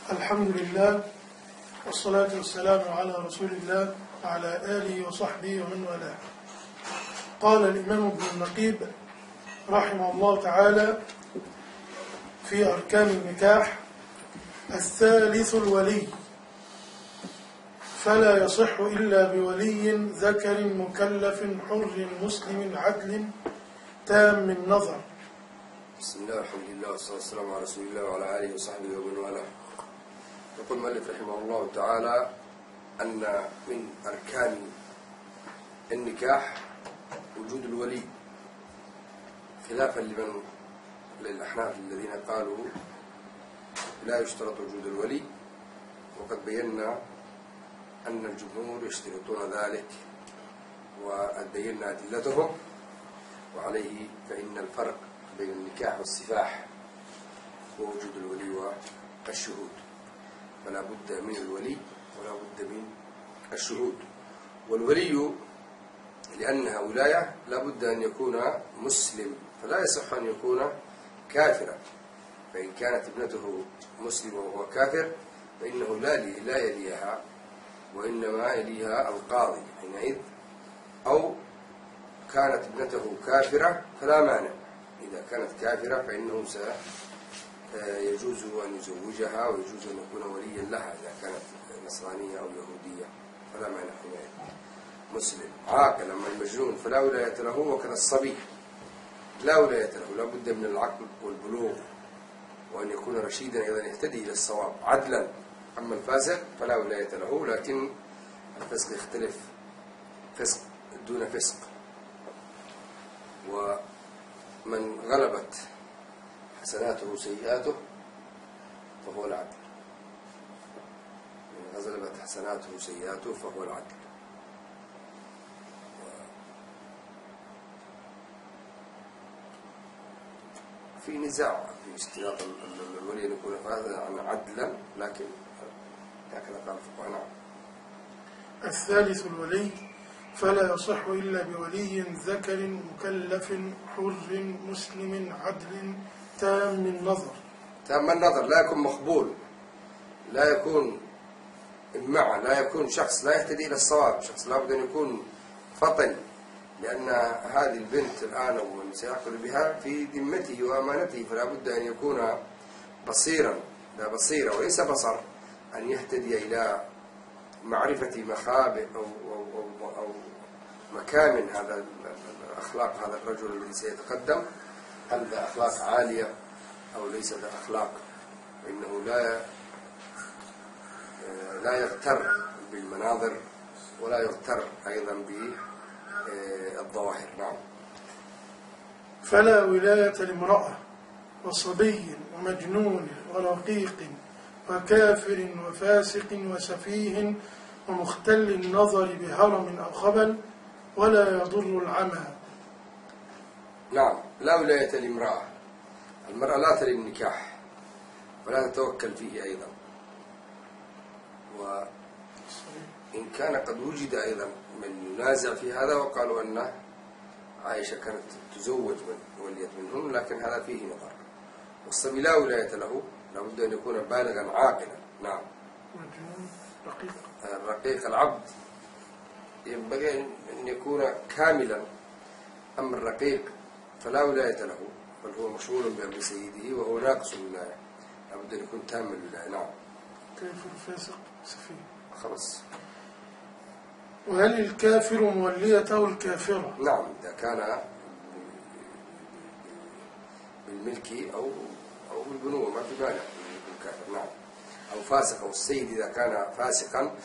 الحمد لله والصلاة والسلام على رسول الله وعلى آله وصحبه ومن والاه. قال الإمام ابن النقيب رحمه الله تعالى في أركان النكاح: الثالث الولي، فلا يصح إلا بولي ذكر مكلف حر مسلم عدل تام النظر. بسم الله والحمد لله والصلاة والسلام على رسول الله وعلى آله وصحبه ومن والاه. يقول المؤلف رحمه الله تعالى أن من أركان النكاح وجود الولي، خلافا للأحناف الذين قالوا لا يشترط وجود الولي، وقد بينا أن الجمهور يشترطون ذلك وبينا أدلتهم، وعليه فإن الفرق بين النكاح والسفاح هو وجود الولي والشهود، فلا بد من الولي ولا بد من الشهود. والولي لأنها ولاية لا بد أن يكون مسلم، فلا يصح أن يكون كافرا، فإن كانت ابنته مسلمة وهو كافر فإنه لا يليها، وإنما يليها القاضي حينئذ، أو كانت ابنته كافرة فلا مانع، إذا كانت كافرة فإنه يجوز أن يزوجها ويجوز أن يكون وليا لها إذا كانت نصرانية أو يهودية، فلا مانع حينئذ. مسلم عاقل، أما المجنون فلا ولاية له، وكذا الصبي لا ولاية له، لا بد من العقل والبلوغ وأن يكون رشيدا أيضا يهتدي إلى الصواب عدلا. أما الفاسق فلا ولاية له، لكن الفسق يختلف، فسق دون فسق. ومن غلبت حسناته سيئاته فهو العدل، من غلبت حسناته سيئاته فهو العدل. في نزاع في اشتراط الولي أن يكون عدلا، لكن هكذا قال الفقهاء. نعم. الثالث الولي، فلا يصح إلا بولي ذكر مكلف حر مسلم عدل تام النظر. تام النظر، لا يكون مخبول، لا يكون إمعة، لا يكون شخص لا يهتدي إلى الصواب، شخص لا بد أن يكون فطن، لأن هذه البنت الآن ومن سيعقل بها في ذمته وأمانته، فلا بد أن يكون بصيرا، لا بصيرة وليس بصر، أن يهتدي إلى معرفة مخابئ أو مكامن هذا الأخلاق، هذا الرجل الذي سيتقدم، هل ذا أخلاق عالية أو ليس ذا أخلاق، فإنه لا يغتر بالمناظر ولا يغتر أيضا بالظواهر. نعم. فلا ولاية لامرأة وصبي ومجنون ورقيق وكافر وفاسق وسفيه ومختل النظر بهرم أو خبل، ولا يضر العمى. نعم. لا ولاية لامرأة، المرأة لا تلي النكاح ولا تتوكل فيه أيضا، وإن كان قد وجد أيضا من ينازع في هذا، وقالوا أن عائشة كانت تزوج من وليت منهم، لكن هذا فيه نظر. والصبي لا ولاية له، لا بد أن يكون بالغا عاقلا. نعم. الرقيق العبد ينبغي أن يكون كاملا، أما الرقيق فلا ولاية له، بل هو مشغول بأمر سيده وهو ناقص الولاية، لا بد أن يكون تام الولاية. نعم. كافر فاسق سفيه. خلاص. وهل الكافر موليته الكافرة؟ نعم، إذا كان بالملك أو بالبنوة ما في مانع من الكافر. نعم. أو فاسق، أو السيد إذا كان فاسقا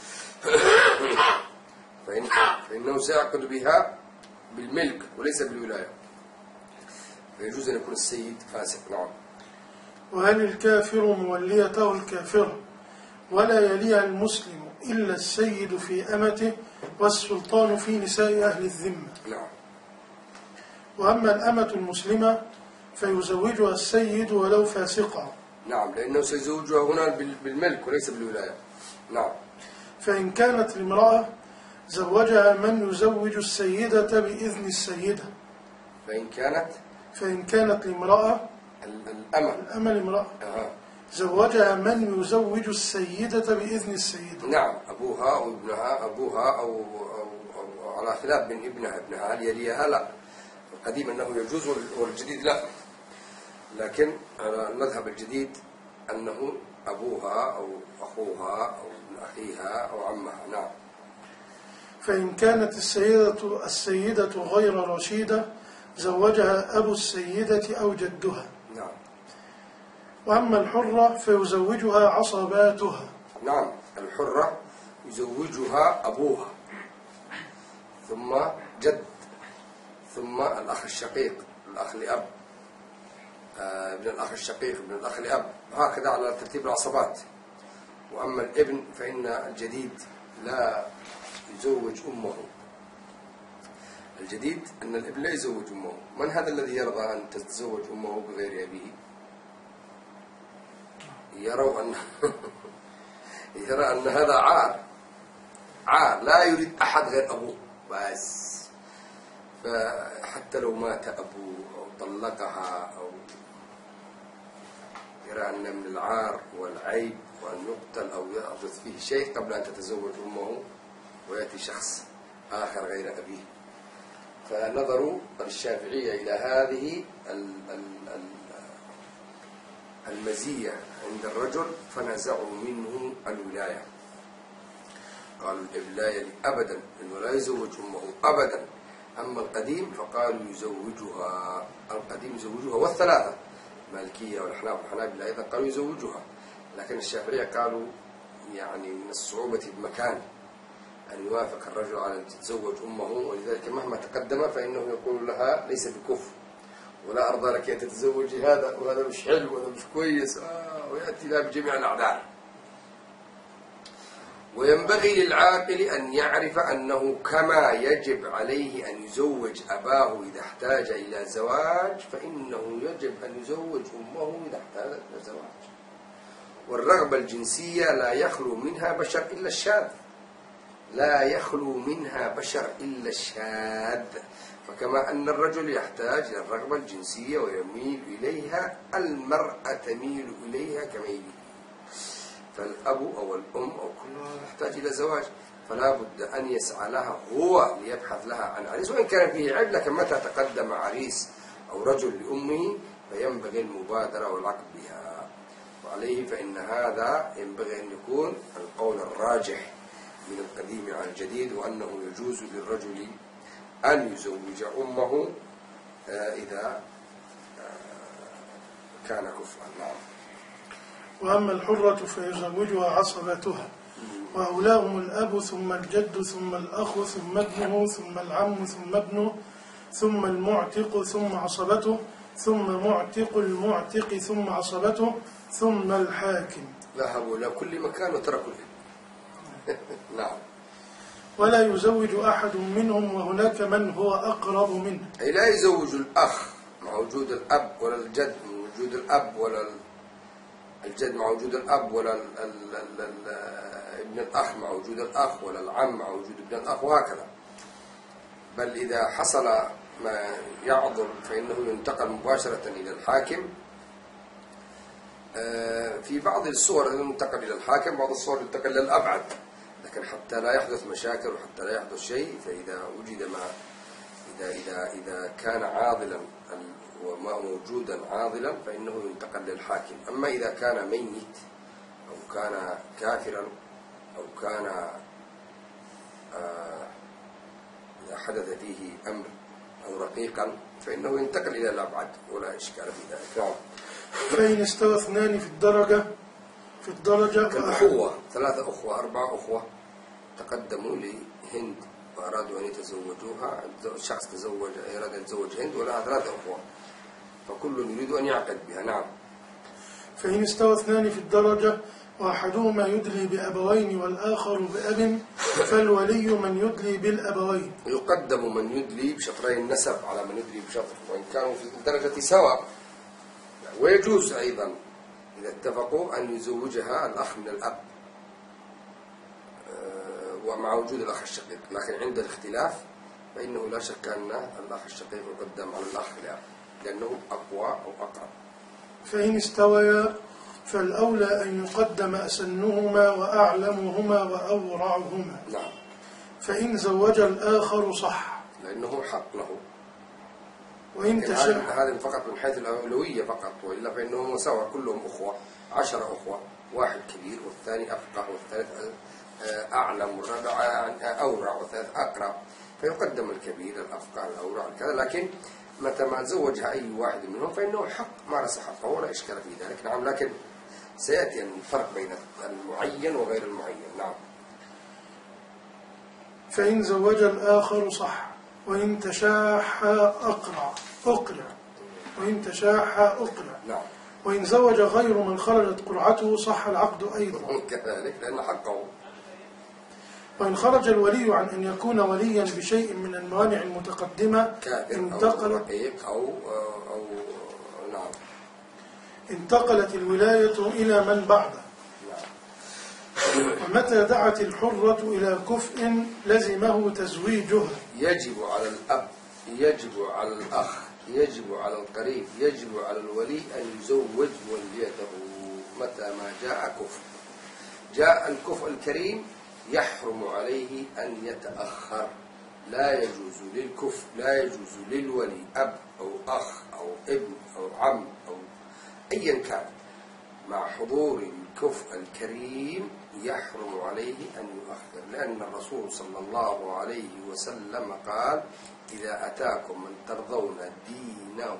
فإنه سيعقد بها بالملك وليس بالولاية، فيجوز أن يكون السيد فاسق. نعم. وهل الكافر موليته الكافرة ولا يليها المسلم إلا السيد في أمته والسلطان في نساء أهل الذمة؟ نعم. وأما الأمة المسلمة فيزوجها السيد ولو فاسقة. نعم، لأنه سيزوجها هنا بالملك وليس بالولاية. نعم. فإن كانت لامرأة زوجها من يزوج السيدة بإذن السيدة. فإن كانت لامرأة الأمة لامرأة زوجها من يزوج السيدة بإذن السيدة. نعم، أبوها أو ابنها، أبوها أو على خلاف بين ابنها هل يليها؟ لا، القديم أنه يجوز والجديد لا، لكن على المذهب الجديد أنه أبوها أو أخوها أو ابن أخيها أو عمها. نعم. فإن كانت السيدة غير رشيدة زوجها أبو السيدة أو جدها. نعم. وأما الحرة فيزوجها عصباتها. نعم، الحرة يزوجها أبوها ثم جد ثم الأخ الشقيق، الأخ لأب، ابن الأخ الشقيق، ابن الأخ لأب، هكذا على ترتيب العصبات. وأما الابن فإن الجديد لا يزوج أمه. الجديد أن الابن لا يزوج أمه. من هذا الذي يرضى أن تتزوج أمه بغير أبيه؟ يرى أن هذا عار لا يريد أحد غير أبوه بس. فحتى لو مات أبوه أو طلقها أو يرى أن من العار والعيب وأن يقتل أو يحدث فيه شيء قبل أن تتزوج أمه ويأتي شخص آخر غير أبيه. فنظروا الشافعية إلى هذه المزية عند الرجل فنزعوا منه الولاية. قالوا الابن لا يلي أبدا، إنه لا يزوج أمه أبدا. أما القديم فقالوا يزوجها، القديم يزوجها، والثلاثة المالكية والأحناف والحنابلة أيضا قالوا يزوجها. لكن الشافعية قالوا يعني من الصعوبة بمكان أن يوافق الرجل على أن تتزوج أمه، ولذلك مهما تقدم فإنه يقول لها ليس بكفر، ولا أرضى لك أن تتزوجي هذا، وهذا مش حلو وهذا مش كويس، ويأتي لها بجميع الأعذار. وينبغي للعاقل أن يعرف أنه كما يجب عليه أن يزوج أباه إذا احتاج إلى زواج، فإنه يجب أن يزوج أمه إذا احتاج إلى زواج. والرغبة الجنسية لا يخلو منها بشر إلا الشاذ، لا يخلو منها بشر إلا الشاذ. فكما أن الرجل يحتاج إلى الرغبة الجنسية ويميل إليها، المرأة تميل إليها كميله. فالأب أو الأم أو كلها يحتاج إلى زواج، فلا بد أن يسعى لها هو ليبحث لها عن عريس، وإن كان فيه عيب، لكن متى تقدم عريس أو رجل لأمه فينبغي المبادرة والعقد بها. وعليه فإن هذا ينبغي أن يكون القول الراجح من القديم عن الجديد، وأنه يجوز للرجل أن يزوج أمه إذا كان كفءا. نعم. وأما الحرة فيزوجها عصباتها، وأولاهم الأب ثم الجد ثم الأخ ثم ابنه ثم العم ثم ابنه ثم المعتق ثم عصبته ثم معتق المعتق ثم عصبته ثم الحاكم. ذهبوا إلى كل مكان وتركوا نعم. ولا يزوج أحد منهم وهناك من هو أقرب منه، أي لا يزوج الأخ مع وجود الأب، ولا الجد مع وجود الأب، ولا الجد مع وجود الأب، ولا ابن الأخ مع وجود الأخ، ولا العم مع وجود ابن الأخ، وهكذا. بل إذا حصل ما يعضل فإنه ينتقل مباشرة إلى الحاكم. في بعض الصور ينتقل إلى الحاكم، بعض الصور ينتقل إلى الأبعد، لكن حتى لا يحدث مشاكل وحتى لا يحدث شيء. فإذا وجد ما إذا كان عاضلا وما موجودا عاضلا فإنه ينتقل للحاكم. أما إذا كان ميت أو كان كافرا أو كان إذا حدث فيه أمر أو رقيقا فإنه ينتقل إلى الأبعد ولا إشكال في ذلك. نعم. فإن استوى اثنان في الدرجة كالأخوة، 3 أخوة 4 أخوة تقدموا لهند وأرادوا أن يتزوجوها، شخص أراد أن يتزوج هند ولها 3 أخوة، فكل يريد أن يعقد بها. نعم. فإن استوى اثنان في الدرجة وأحدهما يدلي بأبوين والآخر بأب فالولي من يدلي بالأبوين. يقدم من يدلي بشطري النسب على من يدلي بشطر، وإن كانوا في الدرجة سواء. ويجوز أيضا إذا اتفقوا أن يزوجها الأخ من الأب ومع وجود الأخ الشقيق، لكن عند الاختلاف فإنه لا شك أن الأخ الشقيق يقدم على الأخ الأب لأنه أقوى أو أقرب. فإن استويا فالأولى أن يقدم أسنهما وأعلمهما وأورعهما. نعم. فإن زوج الآخر صح، لأنه حق له. وإن تشاء هذا فقط من حيث الأولوية فقط، وإلا فإنهم سواء كلهم أخوة، 10 أخوة، واحد كبير والثاني أفقه والثالث أعلم والرابع أورع والثالث أقرب، فيقدم الكبير الأفقه الأورع كذا. لكن متى ما تزوجها أي واحد منهم فإنه حق مارس حقه ولا إشكال في ذلك. نعم. لكن سيأتي الفرق بين المعين وغير المعين. نعم. فإن زوج الآخر صح، وإن تشاحا أقرع. وإن تشاحا أقرع. نعم. وإن زوج غير من خرجت قرعته صح العقد أيضا كذلك لأن حقه. وإن خرج الولي عن أن يكون وليا بشيء من الموانع المتقدمة انتقلت الولاية إلى من بعده. ومتى دعت الحرة إلى كفء لزمه تزويجها. يجب على الأب، يجب على الأخ، يجب على القريب، يجب على الولي أن يزوج وليته متى ما جاء كفء. جاء الكفء الكريم يحرم عليه أن يتأخر. لا يجوز للكفء، لا يجوز للولي أب أو أخ أو ابن أو عم أو أيا كان مع حضور الكفء الكريم يحرم عليه أن يؤخر، لأن الرسول صلى الله عليه وسلم قال: إذا أتاكم من ترضون دينه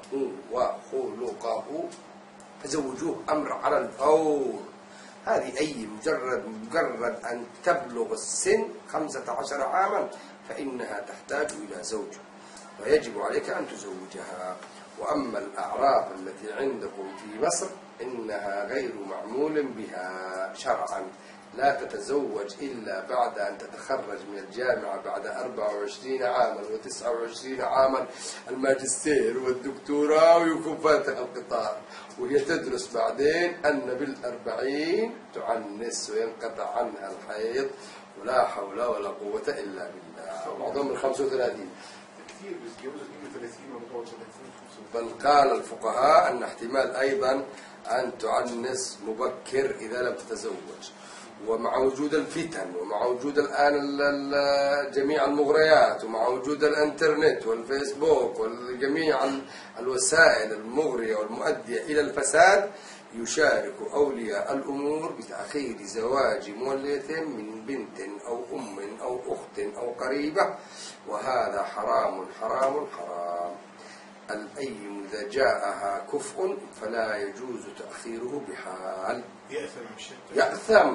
وخلقه فزوجوه، أمر على الفور. هذه أي مجرد أن تبلغ السن 15 عاما فإنها تحتاج إلى زوج، ويجب عليك أن تزوجها. وأما الأعراف التي عندكم في مصر إنها غير معمول بها شرعا. لا تتزوج إلا بعد أن تتخرج من الجامعة بعد 24 عاما و29 عاما الماجستير والدكتوراه ويكون فاتح القطار، وهي تدرس بعدين أن بال40 تعنس وينقطع عنها الحيض ولا حول ولا قوة إلا بالله. بعضهم من 35 كثير بيتجوزوا من 30 و 34. بل قال الفقهاء أن احتمال أيضا أن تعنس مبكر إذا لم تتزوج. ومع وجود الفتن ومع وجود الآن جميع المغريات ومع وجود الانترنت والفيسبوك وجميع الوسائل المغرية والمؤدية إلى الفساد، يشارك أولياء الأمور بتأخير زواج موليتهم من بنت أو أم أو أخت أو قريبة، وهذا حرام حرام حرام. الأيم إذا جاءها كفء فلا يجوز تأخيره بحال. يأثم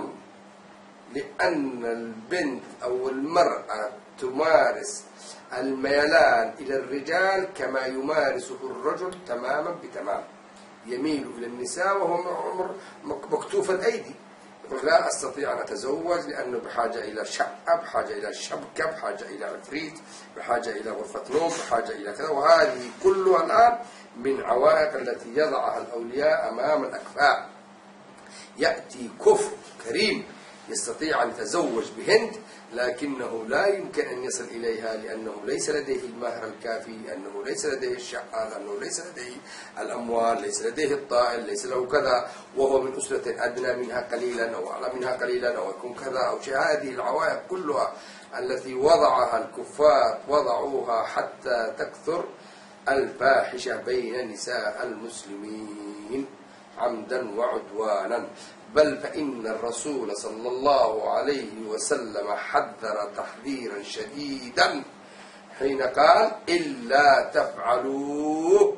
لأن البنت أو المرأة تمارس الميلان إلى الرجال كما يمارسه الرجل تماما بتمام. يميل إلى النساء وهو مكتوف الأيدي، يقول: لا أستطيع أن أتزوج لأنه بحاجة إلى شقة، بحاجة إلى شبكة، بحاجة إلى عفريت، بحاجة إلى غرفة نوم، بحاجة إلى كذا. وهذه كلها الآن من عوائق التي يضعها الأولياء أمام الأكفاء. يأتي كفء كريم يستطيع أن يتزوج بهند، لكنه لا يمكن أن يصل إليها لأنه ليس لديه المهر الكافي، أنه ليس لديه الشقة، لأنه ليس لديه الأموال، ليس لديه الطائل، ليس له كذا، وهو من أسرة أدنى منها قليلا أو أعلى منها قليلا أو يكون كذا أو شيء. هذه العوائق كلها التي وضعها الكفار وضعوها حتى تكثر الفاحشة بين نساء المسلمين عمدا وعدوانا. بل فإن الرسول صلى الله عليه وسلم حذر تحذيرا شديدا حين قال: إلا تفعلوه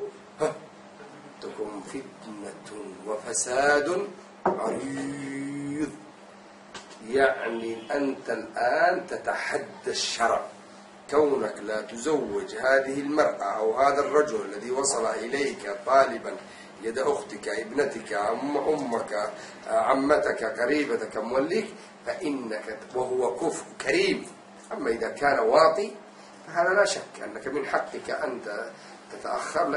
تكن فتنة وفساد عريض. يعني أنت الآن تتحدى الشرع، كونك لا تزوج هذه المرأة أو هذا الرجل الذي وصل إليك طالبا يد أختك، ابنتك، أمك، عمتك، قريبتك، موليك، فإنك وهو كفء كريم. أما إذا كان واطي فهذا لا شك أنك من حقك أن تتأخر،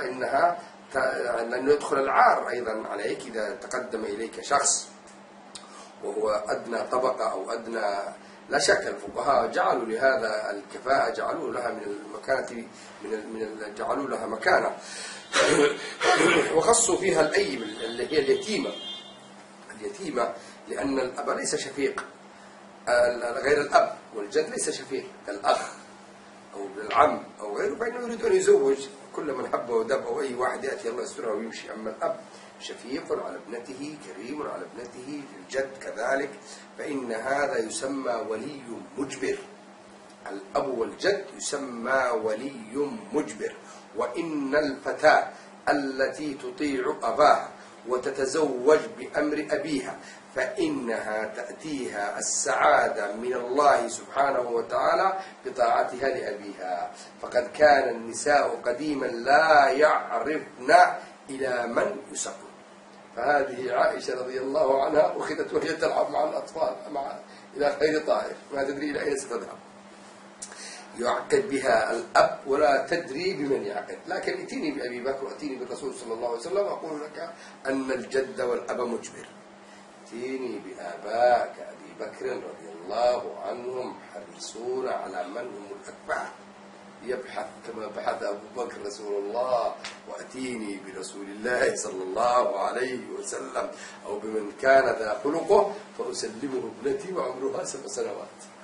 لأنه يدخل العار أيضا عليك إذا تقدم إليك شخص وهو أدنى طبقة أو أدنى. لا شك الفقهاء جعلوا لهذا الكفاءة، جعلوا لها من المكانة، جعلوا لها مكانة، وخصوا فيها الأيم اللي هي اليتيمة، اليتيمة، لأن الأب ليس شفيق غير الأب، والجد ليس شفيق كالأخ أو العم أو غيره، فإنه يريد أن يزوج كل من حب ودب، أو أي واحد يأتي الله يسترها ويمشي. أما الأب شفيق على ابنته، كريم على ابنته، الجد كذلك، فإن هذا يسمى ولي مجبر. الأب والجد يسمى ولي مجبر. وإن الفتاة التي تطيع أباها وتتزوج بأمر أبيها فإنها تأتيها السعادة من الله سبحانه وتعالى بطاعتها لأبيها. فقد كان النساء قديما لا يعرفن إلى من يسقن. فهذه عائشة رضي الله عنها أخذت وهي تلعب مع الأطفال إلى خير طائر، ما تدري إلى أين ستذهب. يعقد بها الأب ولا تدري بمن يعقد. لكن ائتني بأبي بكر وأتيني بالرسول صلى الله عليه وسلم أقول لك أن الجد والأب مجبر. ائتني بآبائك أبي بكر رضي الله عنهم حريصون على من هم الأتباع، يبحث كما بحث أبو بكر رسول الله، وأتيني برسول الله صلى الله عليه وسلم أو بمن كان ذا خلقه فأسلمه ابنتي وعمرها 7 سنوات،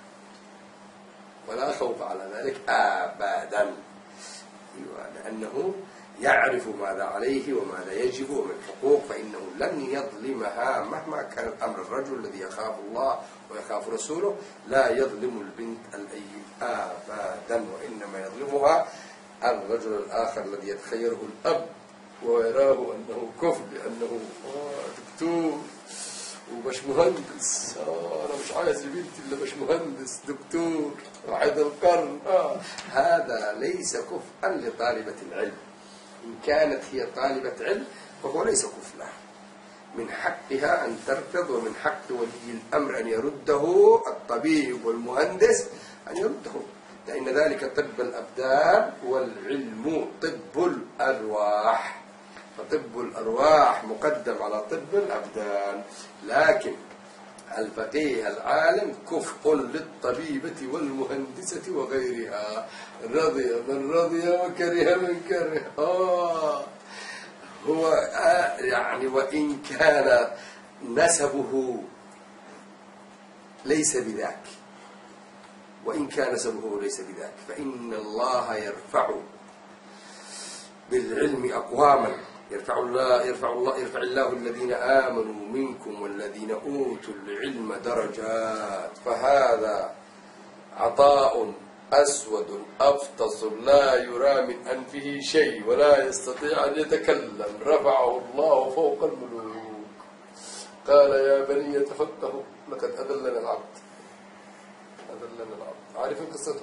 ولا خوف على ذلك أبدا، لأنه يعرف ماذا عليه وماذا يجب ومن الحقوق، فإنه لن يظلمها مهما كان الأمر. الرجل الذي يخاف الله ويخاف رسوله لا يظلم البنت الأيم أبدا، وإنما يظلمها الرجل الآخر الذي يتخيره الأب ويراه أنه كفء، لأنه دكتور ومش مهندس، أنا مش عايز بنتي إلا مش مهندس دكتور واحد القرن. هذا ليس كفءا لطالبة العلم. إن كانت هي طالبة علم فهو ليس كفء لها، من حقها أن ترفض، ومن حق ولي الأمر أن يرده، الطبيب والمهندس أن يرده، لأن ذلك طب الأبدان والعلم طب الأرواح، فطب الأرواح مقدم على طب الأبدان. لكن الفقيه العالم كفء للطبيبة والمهندسة وغيرها، رضي من رضي وكره من كره. هو يعني وإن كان نسبه ليس بذاك، وإن كان نسبه ليس بذاك، فإن الله يرفع بالعلم أقواما، يرفع الله الذين آمنوا منكم والذين أوتوا العلم درجات. فهذا عطاء أسود أفطس لا يرى من أنفه شيء ولا يستطيع أن يتكلم، رفعه الله فوق الملوك. قال يا بني تفقهوا لقد أذلنا العبد. عارفين قصته؟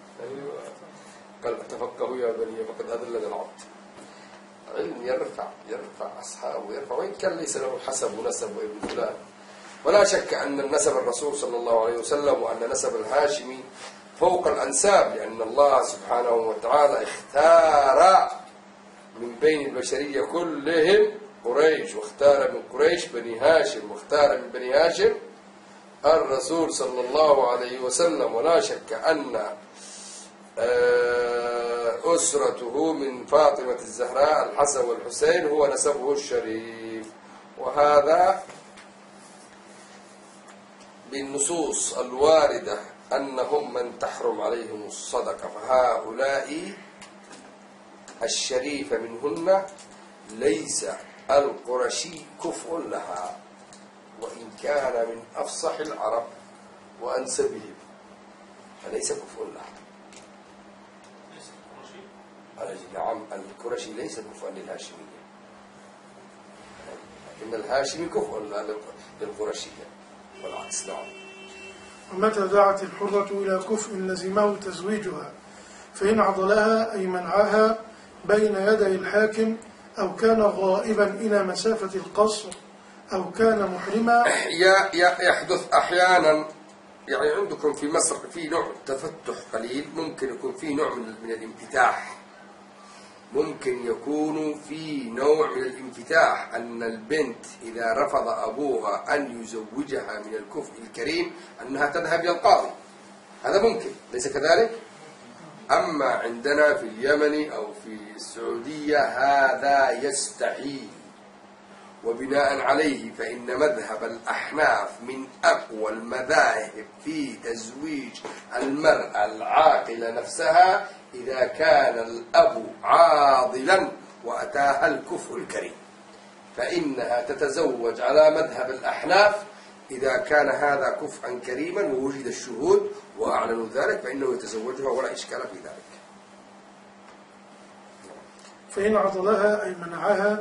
قال تفقهوا يا بني فقد أذلنا العبد. علم يرفع أصحابه، يرفع وإن كان ليس له حسب ونسب وابن فلان. ولا شك أن النسب الرسول صلى الله عليه وسلم وأن نسب الهاشمي فوق الأنساب، لأن الله سبحانه وتعالى اختار من بين البشرية كلهم قريش، واختار من قريش بني هاشم، واختار من بني هاشم الرسول صلى الله عليه وسلم. ولا شك أن أسرته من فاطمة الزهراء الحسن والحسين هو نسبه الشريف، وهذا بالنصوص الواردة أنهم من تحرم عليهم الصدقة، فهؤلاء الشريف منهن ليس القرشي كفء لها، وإن كان من أفصح العرب وأنسبهم فليس كفء لها. نعم، القرشي ليس كفءا للهاشمية، إن الهاشمي كفء للقرشية والعكس. نعم. ومتى دعت الحرة إلى كفء لزمه تزويجها، فإن عضلها أي منعها بين يدي الحاكم، أو كان غائبا إلى مسافة القصر، أو كان محرما. يحدث أحيانا، يعني عندكم في مصر في نوع تفتح قليل، ممكن يكون في نوع من الانفتاح، ممكن يكون في نوع من الانفتاح، أن البنت إذا رفض أبوها أن يزوجها من الكفء الكريم أنها تذهب إلى القاضي، هذا ممكن، ليس كذلك؟ أما عندنا في اليمن أو في السعودية هذا يستحيل، وبناء عليه فإن مذهب الأحناف من أقوى المذاهب في تزويج المرأة العاقلة نفسها إذا كان الأب عاضلا وأتاها الكفء الكريم، فإنها تتزوج على مذهب الأحناف إذا كان هذا كفءا كريما ووجد الشهود وأعلنوا ذلك فإنه يتزوجها ولا إشكال في ذلك. فإن عضلها أي منعها.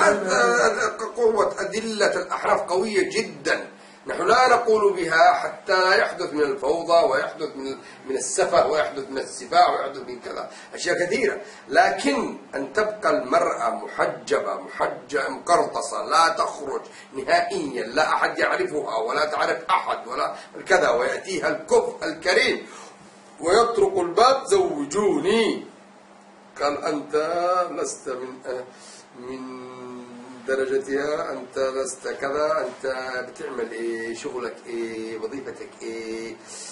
قوة أدلة الأحناف قوية جدا، نحن لا نقول بها حتى لا يحدث من الفوضى ويحدث من السفه ويحدث من السباع ويحدث من كذا أشياء كثيرة، لكن أن تبقى المرأة محجبة مقرطصة لا تخرج نهائيا، لا أحد يعرفها ولا تعرف أحد ولا كذا، ويأتيها الكفء الكريم ويطرق الباب زوجوني، قال أنت لست من درجتها، أنت لست كذا، أنت بتعمل إيه، شغلك إيه، وظيفتك إيه،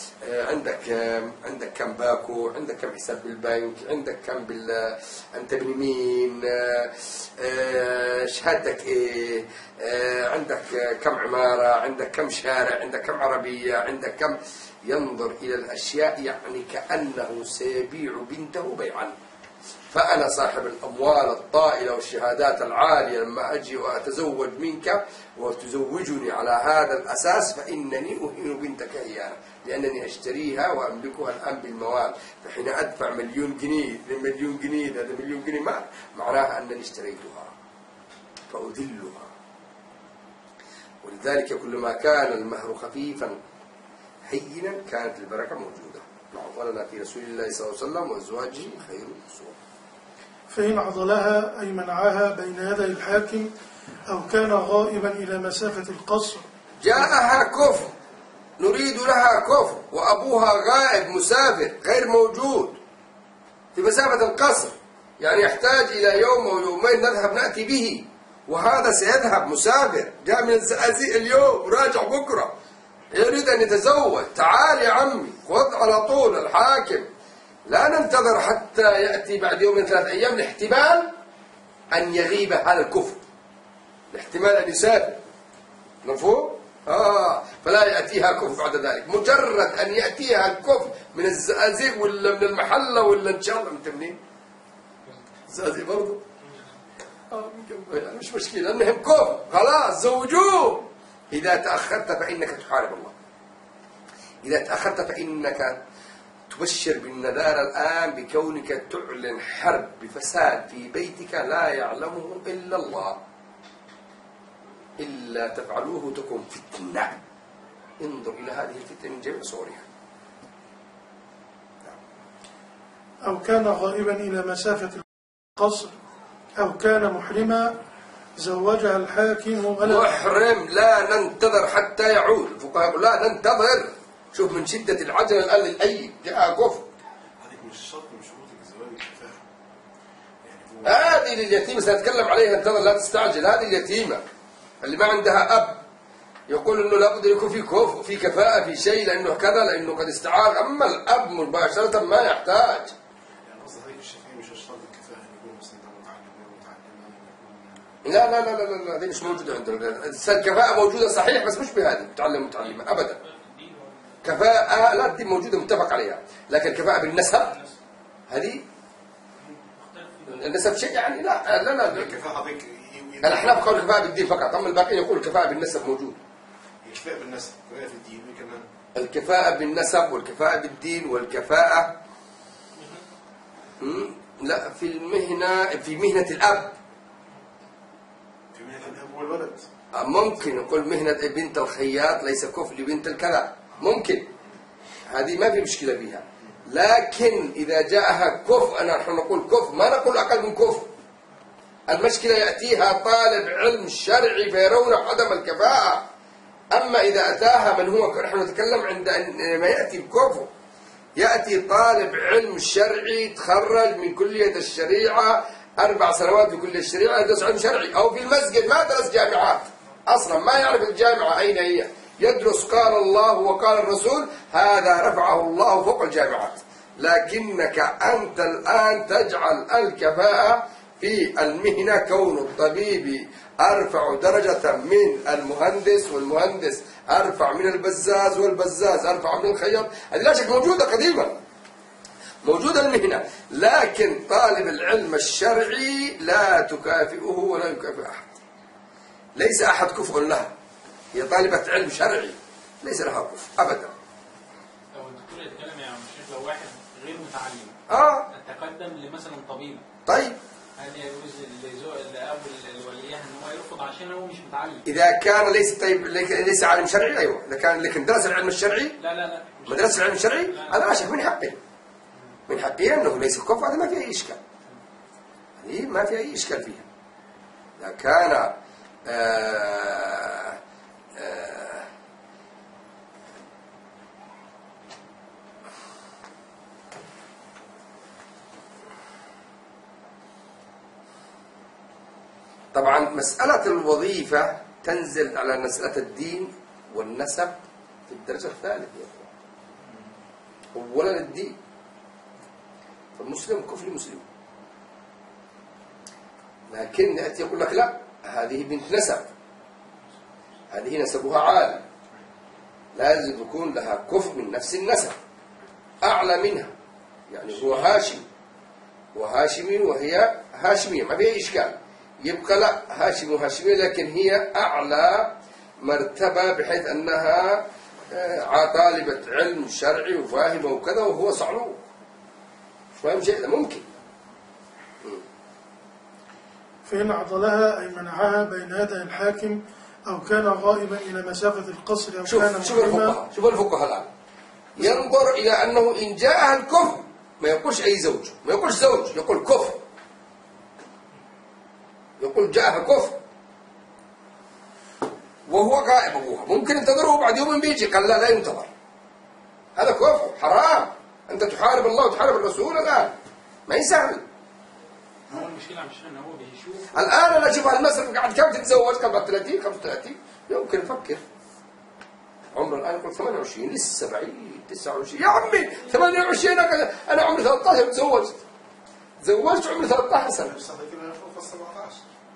عندك كم باكو، عندك كم حساب بالبنك، عندك كم أنت ابن مين، شهادتك إيه، عندك كم عمارة، عندك كم شارع، عندك كم عربية، عندك كم، ينظر إلى الأشياء يعني كأنه سيبيع بنته بيعا. فأنا صاحب الأموال الطائلة والشهادات العالية لما أجي وأتزوج منك وتزوجني على هذا الأساس فإنني أهين بنتك إيانا، لأنني أشتريها وأملكها الآن بالموال، فحين أدفع 1,000,000 جنيه 2 مليون جنيه 3 مليون جنيه معناها أنني اشتريتها فأذلها. ولذلك كلما كان المهر خفيفا هينا كانت البركة موجودة. ولنا في رسول الله صلى الله عليه وسلم وأزواجه خير الصور. فإن عضلها أي منعها بين يدي الحاكم أو كان غائبا إلى مسافة القصر. جاءها كفر، نريد لها كفر وأبوها غائب مسافر غير موجود في مسافة القصر، يعني يحتاج إلى يوم أو يومين نذهب نأتي به، وهذا سيذهب مسافر جاء من الزقازيق اليوم راجع بكرة يريد أن يتزوج، تعال يا عمي خذ على طول الحاكم، لا ننتظر حتى يأتي بعد يوم 3 أيام، الاحتمال أن يغيب هذا الكفر، الاحتمال أن يسافر، مفهوم؟ فلا يأتيها كفر بعد ذلك، مجرد أن يأتيها الكفر من الزقازيق ولا من المحلة ولا إن شاء الله أنت منين؟ الزقازيق برضه؟ مش مشكلة، المهم كفر خلاص زوجوه. إذا تأخرت فإنك تحارب الله، إذا تأخرت فإنك تبشر بالنذار الآن بكونك تعلن حرب بفساد في بيتك لا يعلمه إلا الله، إلا تفعلوه تكون فتنة. انظر إلى هذه الفتنة من جميع صورها. أو كان غائبا إلى مسافة القصر أو كان محرما زوجها الحاكم محرم لا ننتظر حتى يعود، الفقهاء لا ننتظر، شوف من شدة العجلة الآن للأيد جاء كفر. هذه مش شرط من شروط الزواج الكفاءة، هذه اليتيمة سنتكلم عليها، انتظر لا تستعجل. هذه اليتيمة اللي ما عندها أب يقول إنه لابد يكون في كفء في كفاءة في شيء لأنه كذا لأنه قد استعار، أما الأب مباشرة ما يحتاج. يعني قصدي هذه الشافعية مش شرط الكفاءة أن يكون مثلا متعلم. لا لا لا لا لا، هذه مش موجودة عندنا. الكفاءة موجودة صحيح بس مش بهذه متعلم متعلمة أبدا. كفاءة لا دي موجودة متفق عليها، لكن الكفاءة بالنسب هذه النسب شيء يعني لا لا لا. الكفاءة هذيك الأحناف قالوا الكفاءة بالدين فقط، أما الباقيين يقولوا الكفاءة بالنسب موجود. الكفاءة بالنسب، الكفاءة في الدين كمان. الكفاءة بالنسب والكفاءة بالدين والكفاءة لا في المهنة، في مهنة الأب، في مهنة الأب والولد. ممكن نقول مهنة بنت الخياط ليس كفء لبنت الكذا، ممكن هذه ما في مشكلة فيها، لكن إذا جاءها كفء نحن نقول كفء، ما نقول أقل من كفء. المشكلة يأتيها طالب علم شرعي فيرون عدم الكفاءة، أما إذا أتاها من هو، نحن نتكلم عند ما يأتي الكفء، يأتي طالب علم شرعي تخرج من كلية الشريعة 4 سنوات في كلية الشريعة يدرس علم شرعي، أو في المسجد ما درس جامعات أصلا، ما يعرف الجامعة أين هي، يدرس قال الله وقال الرسول، هذا رفعه الله فوق الجامعات. لكنك أنت الآن تجعل الكفاءة في المهنة كون الطبيب أرفع درجة من المهندس، والمهندس أرفع من البزاز، والبزاز أرفع من الخياط. هذه لا شك موجودة قديما، موجودة المهنة، لكن طالب العلم الشرعي لا تكافئه ولا يكافئ أحد. ليس أحد كفء لها، هي طالبة علم شرعي ليس لها كفء أبدا. لو الدكتور يتكلم يا شيخ لو واحد غير متعلم تقدم لمثلا طبيب، طيب هل يجوز لأب الوليها ان هو يرفض عشان هو مش متعلم؟ إذا كان ليس عالم شرعي أيوه، إذا كان لكن درس العلم الشرعي لا مدرسة العلم الشرعي هذا لا شك من حقه، من حقه أنه ليس كفء، هذا ما فيه أي إشكال، هذه ما فيه أي إشكال فيها. إذا كان طبعا مسألة الوظيفة تنزل على مسألة الدين والنسب في الدرجة الثالثة. أولا الدين، فالمسلم كفر مسلم، لكن يأتي يقول لك لا هذه بنت نسب، هذه نسبها عالي، لازم يكون لها كفر من نفس النسب أعلى منها، يعني هو هاشم وهاشمي وهي هاشمية ما فيها إشكال، يبقى لا هاشم وهاشمية لكن هي أعلى مرتبة بحيث أنها طالبة علم شرعي وفاهمة وكذا وهو صعلوك فاهم شيء ممكن. فإن عضلها أي منعها بين يدي الحاكم أو كان غائبا إلى مسافة القصر أو كان محرما. شوف الفقهاء الآن ينظر إلى أنه إن جاءها الكفر ما يقولش أي زوج، ما يقولش زوج، يقول كفر، يقول جاءها كفر وهو غائب أبوها، ممكن ينتظره بعد يوم بيجي، قال لا ينتظر، هذا كفر حرام، أنت تحارب الله وتحارب الرسول الآن، ما يسهل. هو المشكلة مش إن هو بيشوف الآن أنا أشوف المسلم قاعد كم تتزوج، قبل 30 35 يمكن يفكر عمره الآن يقول 28 لسه بعيد 29 يا عمي 28 أنا عمري 13 تزوجت عمري 13 سنة. بس هذا كده فوق 17.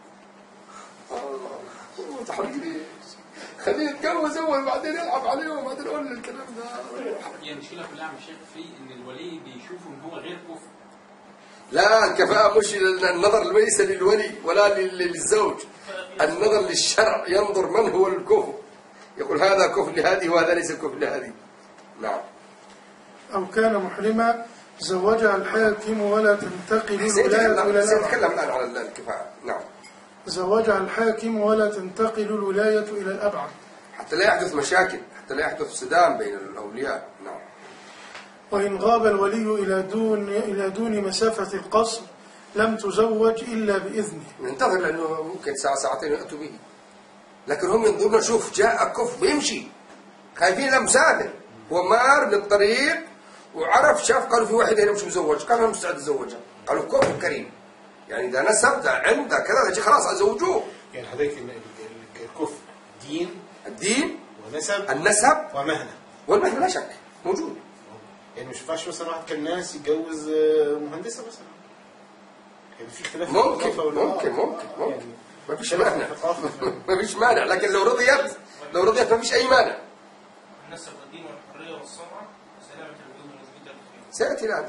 تحرجني خليه يتجوز أول بعدين يلعب عليه وبعدين أقول له الكلام ده. هي المشكلة كلها يا شيخ في إن الولي بيشوف إن هو غير كفء. لا الكفاءة مش النظر ليس للولي ولا للزوج، النظر للشرع، ينظر من هو الكفء، يقول هذا كفء لهذه وهذا ليس كفء لهذه. نعم. أو كان محرما زوجها الحاكم ولا تنتقل الولاية إلى الأبعد. سنتكلم الآن على الكفاءة. نعم. زوجها الحاكم ولا تنتقل الولاية إلى الأبعد حتى لا يحدث مشاكل، حتى لا يحدث صدام بين الأولياء. نعم. وإن غاب الولي إلى دون مسافة القصر لم تزوج إلا بإذنه. ننتظر لأنه ممكن ساعة ساعتين يأتوا به، لكن هم ينظرون شوف جاء كف بيمشي، خايفين لا مسافر، هو مار للطريق وعرف شاف قالوا في واحد هنا مش مزوج، قال أنا مستعد أتزوجها، قالوا كف كريم، يعني إذا نسب ده عنده كذا ده خلاص أزوجوه. يعني هذيك الكفر الدين ونسب النسب ومهنة، والمهنة لا شك موجود. يعني مش ينفعش مثلا واحد كالناس يتجوز مهندسة مثلا، يعني في اختلاف ممكن يعني ما فيش مانع ما فيش مانع، لكن لو رضيت ما فيش أي مانع. النسب والدين والحرية والصنعة سلامة الوجود والنسبية الخير. سيأتي الآن.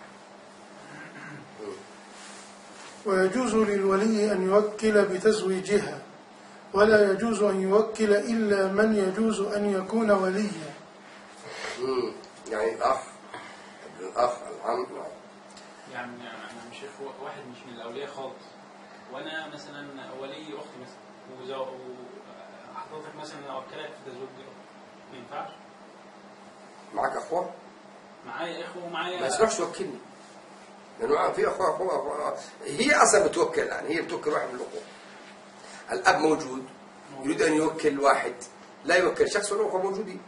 ويجوز للولي أن يوكل بتزويجها ولا يجوز أن يوكل إلا من يجوز أن يكون وليا. يعني الأخ العم. يعني أنا مش واحد مش من الأولياء خالص، وأنا مثلا ولي أختي مثلا وحضرتك مثلا أوكلك في تزويج ما ينفعش؟ معك أخوة؟ معايا إخوة ومعايا ما يسمحش توكلني، لأنه في أخوة هي أصلا بتوكل، يعني هي بتوكل واحد من الأخوة. الأب موجود يريد أن يوكل واحد، لا يوكل شخص والأخوة موجودين.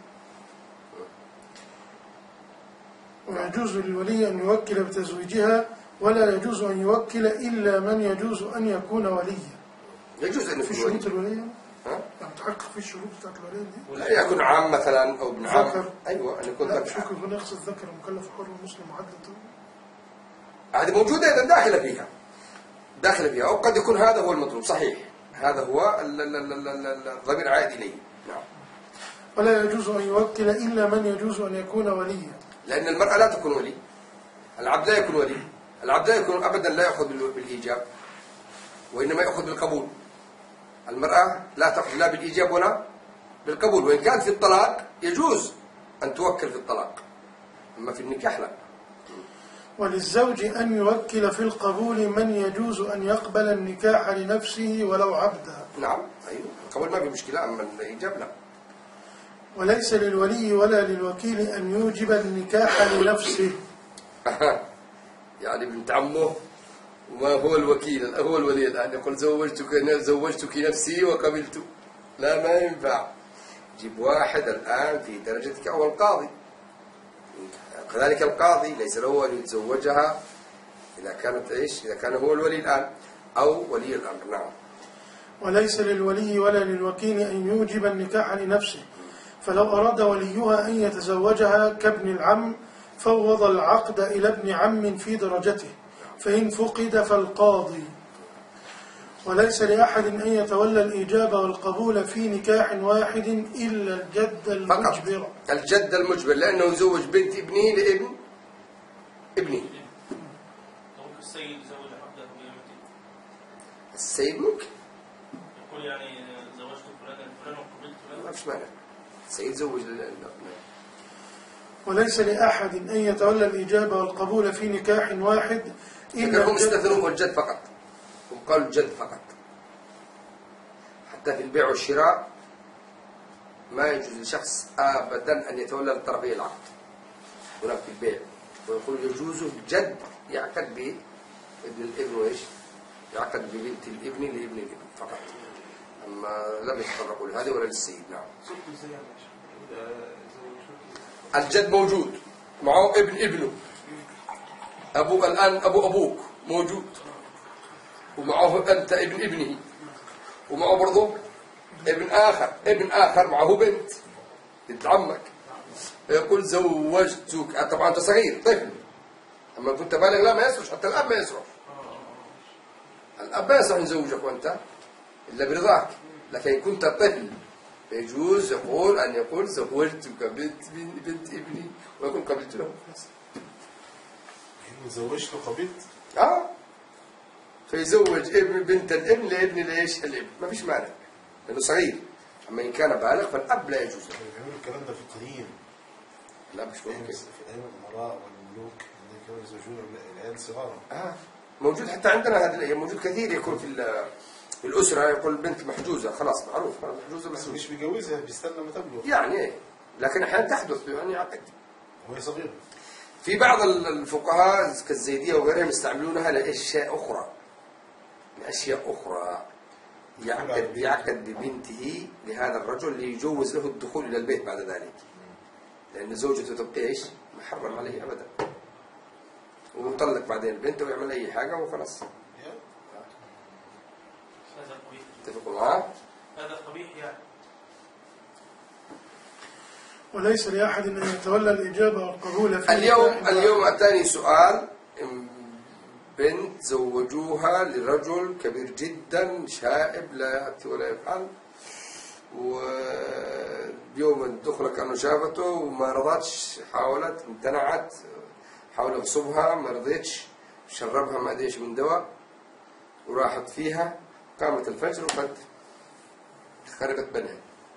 ويجوز للولي أن يوكل بتزويجها ولا يجوز أن يوكل إلا من يجوز أن يكون وليا. يجوز أن في يكون شروط الولية؟ ها؟ يعني تحقق في الشروط بتاعت الولية دي؟ لا يكون عام مثلا أو ابن عم. ذكر. أيوة أن يكون لا ذكر. شكر يكون يقصد ذكر مكلف حر مسلم معدل. هذه موجودة إذا داخلة فيها، أو قد يكون هذا هو المطلوب صحيح، هذا هو الضمير عائد إليه. نعم. ولا يجوز أن يوكل إلا من يجوز أن يكون وليا، لأن المرأة لا تكون ولي، العبد لا يكون ولي، العبد لا يكون أبدا لا يأخذ بالإيجاب وإنما يأخذ بالقبول. المرأة لا تأخذ لا بالإيجاب ولا بالقبول، وإن كان في الطلاق يجوز أن توكل في الطلاق، أما في النكاح لا. وللزوج أن يوكل في القبول من يجوز أن يقبل النكاح لنفسه ولو عبدا. نعم أيوه، القبول ما في مشكلة، أما الإيجاب لا. وليس للولي ولا للوكيل أن يوجب النكاح لنفسه. يعني بنت عمه وما هو الوكيل، هو الولي الآن يقول زوجتك نفسي وقبلت، لا ما ينفع. جيب واحد الآن في درجتك أو القاضي، كذلك القاضي ليس له أن يتزوجها إذا كانت إيش، إذا كان هو الولي الآن أو ولي الأمر. نعم. وليس للولي ولا للوكيل أن يوجب النكاح لنفسه، فلو أراد وليها أن يتزوجها كابن العم فوض العقد إلى ابن عم في درجته، فإن فقد فالقاضي. وليس لأحد أن يتولى الإيجاب والقبول في نكاح واحد إلا الجد المجبر. الجد المجبر، لأنه يزوج بنت ابنه لابن ابنه. السيد يزوج عبده بيمته. السيد ممكن يقول يعني زوجت فلان وقبلت فلان. ما فيش مانع، السيد زوج وليس لأحد أن يتولى الإيجاب والقبول في نكاح واحد إلا هم استثنوا الجد فقط، هم قالوا الجد فقط. حتى في البيع والشراء ما يجوز لشخص أبدا أن يتولى الطرفي العقد هناك في البيع، ويقول يجوز الجد يعقد بابن الابن وإيش، يعقد ببنت الابن لابن الابن فقط، أما لم يتطرقوا لهذا ولا للسيد. نعم. الجد موجود معه ابن ابنه، أبو الآن أبوك موجود، ومعه أنت ابن ابنه، ومعه برضه ابن آخر معه بنت عمك، يقول زوجتك. طبعا أنت صغير طفل، أما كنت بالغ لا ما يصرف، حتى الأب ما يصرف، الأب ما يصرف يزوجك وأنت إلا برضاك، لكن كنت طفل يجوز يقول أن يقول زوجتك بنت ابني ويقول قبلت له. زوجته قبلت؟ فيزوج ابن بنت الابن لابن ليش الابن، ما فيش مانع لأنه صغير. أما إن كان بالغ فالأب لا يجوز. بيعملوا الكلام ده في القديم. لا مش ممكن. في أيام الأمراء والملوك كانوا يزوجون العيال صغار. موجود حتى عندنا هذه الأيام، موجود كثير. يكون في الأسرة يقول البنت محجوزة، خلاص معروف محجوزة، بس مش بيجوزها، بيستنى ما تبلغ يعني. لكن أحيانا تحدث يعني عقد وهي صغيرة. في بعض الفقهاء كالزيدية وغيرهم يستعملونها لأشياء أخرى، يعقد ببنته لهذا الرجل ليجوز له الدخول إلى البيت بعد ذلك، لأن زوجته تبقى إيش محرم عليه أبدا، ويطلق بعدين البنت ويعمل أي حاجة وخلاص. اتفقوا معاه؟ هذا قبيح يعني. وليس لأحد أن يتولى الإجابة والقبول في اليوم أتاني سؤال، بنت زوجوها لرجل كبير جدا شائب لا يأتي ولا يفعل، ويوم الدخلة كانوا شافته وما رضتش، حاولت امتنعت، حاول يغصبها ما رضيتش، شربها ما أدريش من دواء وراحت فيها، قامت الفجر وقد خربت بنها.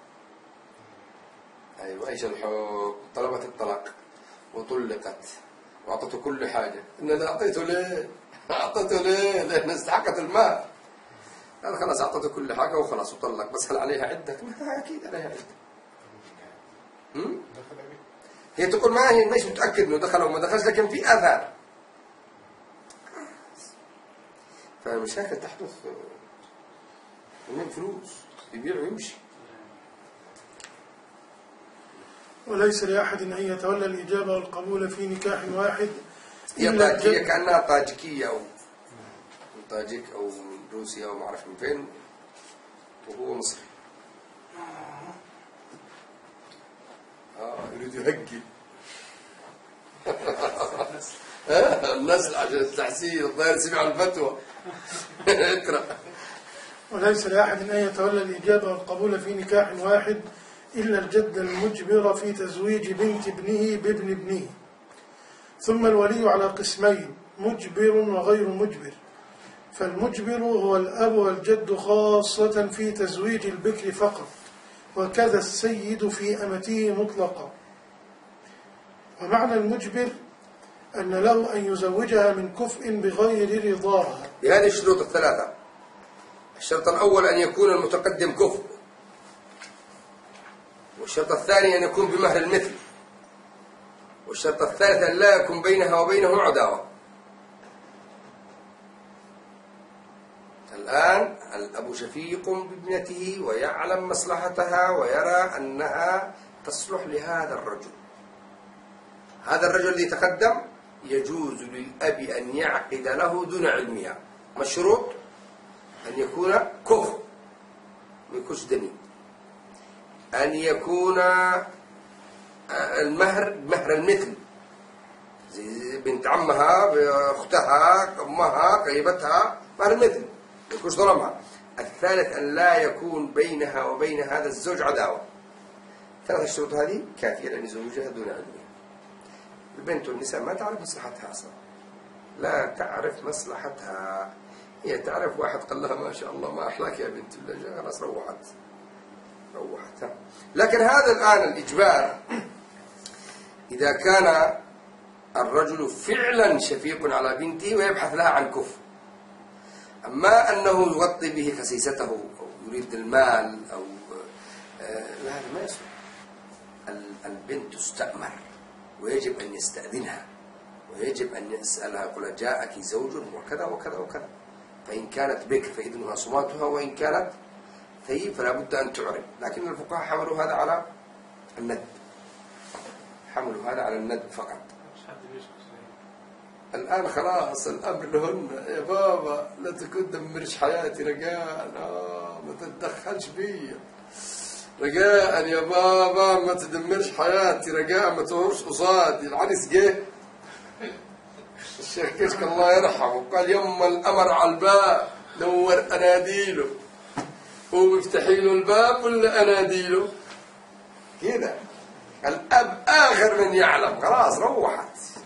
أيوة، إيش الحكم؟ طلبت الطلاق وطلقت وأعطته كل حاجة. إن أنا أعطيته ليه؟ أعطيته ليه؟ لأن استحقت المال. قال خلاص أعطته كل حاجة وخلاص وطلق، بس هل عليها عدة؟ أكيد عليها عدة. هي تقول ما هي مش متأكد إنه دخل أو ما دخلش، لكن في آثار. فالمشاكل تحدث من فلوس يبيع ويمشي. وليس لأحد أن يتولى الإجابة والقبول في نكاح واحد إلا هي كأنها طاجيكية أو من طاجيك أو من روسيا أو ما أعرف من فين، وهو مصري. يريد يهجي النسل عشان التحسين. الظاهر سمعوا الفتوى اقرأ. وليس لأحد أن يتولى الإجابة والقبول في نكاح واحد إلا الجد المجبر في تزويج بنت ابنه بابن ابنه. ثم الولي على قسمين: مجبر وغير مجبر. فالمجبر هو الأب والجد خاصة في تزويج البكر فقط، وكذا السيد في أمته مطلقا. ومعنى المجبر أن له أن يزوجها من كفء بغير رضاها بهذه الشروط الثلاثة. الشرط الأول أن يكون المتقدم كفء، والشرط الثاني أن يكون بمهر المثل، والشرط الثالث أن لا يكون بينها وبينه عداوة. الآن الأب شفيق بابنته ويعلم مصلحتها ويرى أنها تصلح لهذا الرجل. هذا الرجل الذي تقدم يجوز للأب أن يعقد له دون علمها. ما الشروط؟ أن يكون كفء، ما يكونش دني، أن يكون المهر مهر المثل، زي بنت عمها أختها أمها قريبتها، مهر المثل ما يكونش ظلمها. الثالث أن لا يكون بينها وبين هذا الزوج عداوة. ثلاث الشروط هذه كافية لأن يزوجها دون علمها. البنت والنساء ما تعرف مصلحتها أصلا، لا تعرف مصلحتها. هي تعرف واحد قال لها ما شاء الله ما أحلاك يا بنت الله، خلاص روحت. لكن هذا الآن الإجبار إذا كان الرجل فعلا شفيق على بنته ويبحث لها عن كفء. أما أنه يغطي به خسيسته أو يريد المال أو لا، هذا ما يصلح. البنت تستأمر ويجب أن يستأذنها ويجب أن يسألها، يقول جاءك زوج وكذا وكذا وكذا. فإن كانت بكر فإذنها صماتها، وإن كانت ثيب فلا بد أن تعرب. لكن الفقهاء حملوا هذا على الند، حملوا هذا على الند فقط. الآن خلاص الأمر لهن يا بابا لا تكون دمرش حياتي رجاء، ما تتدخلش بي رجاء يا بابا، ما تدمرش حياتي رجاء، ما تهرش قصادي. العريس جه الشيخ كشك الله يرحمه قال يما الأمر على الباب نور أناديله، هو يفتحي له الباب ولا أناديله كده. الأب آخر من يعلم، خلاص روحت.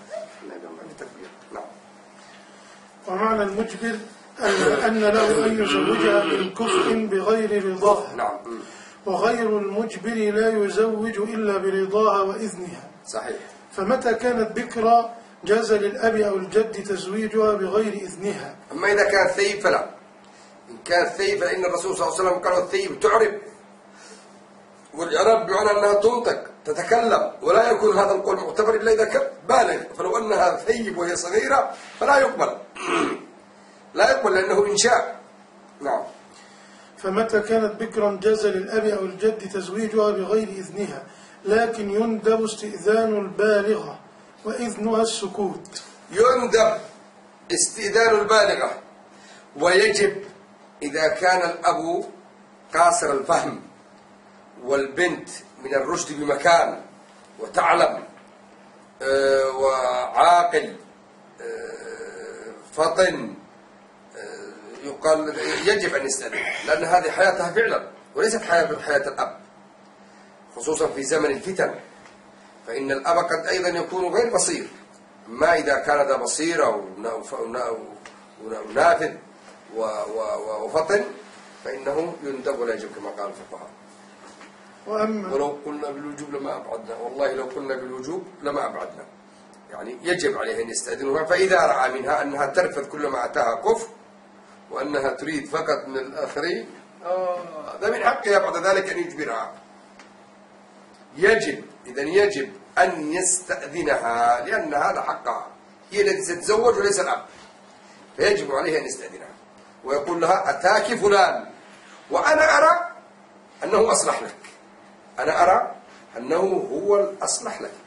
ومعنى المجبر أن له أن يزوجها من كفء بغير رضاها. نعم. وغير المجبر لا يزوج إلا برضاها وإذنها. صحيح. فمتى كانت بكرا جاز للأب أو الجد تزويجها بغير إذنها. أما إذا كانت ثيب فلا. إن كانت ثيب فإن الرسول صلى الله عليه وسلم قال الثيب تعرب، والإعراب بمعنى أنها تنطق تتكلم، ولا يكون هذا القول معتبر إلا إذا كان بالغ. فلو أنها ثيب وهي صغيرة فلا يقبل، لا يقبل لأنه إنشاء. نعم. فمتى كانت بكرا جاز للأب أو الجد تزويجها بغير إذنها، لكن يندب استئذان البالغة وإذنها السكوت. يندب استئذان البالغة، ويجب إذا كان الأب قاصر الفهم والبنت من الرشد بمكان وتعلم وعاقل فطن، يقال يجب أن يستأذن، لأن هذه حياتها فعلا وليست حياة الأب، خصوصا في زمن الفتن. فإن الأب قد أيضا يكون غير بصير. ما إذا كان ذا بصير ونافذ وفطن فإنه يندب ولا يجب كما قال الفقهاء. ولو قلنا بالوجوب لما أبعدنا، والله لو قلنا بالوجوب لما أبعدنا. يعني يجب عليه أن يستأذنها. فإذا رأى منها أنها ترفض كل ما أتاها كفر وأنها تريد فقط من الآخرين، هذا من حقها بعد ذلك أن يجبرها. يجب أن يستأذنها، لأن هذا حقها، هي التي ستتزوج وليس الأب، فيجب عليه أن يستأذنها ويقول لها أتاك فلان وأنا أرى أنه أصلح لك، أنا أرى أنه هو الأصلح لك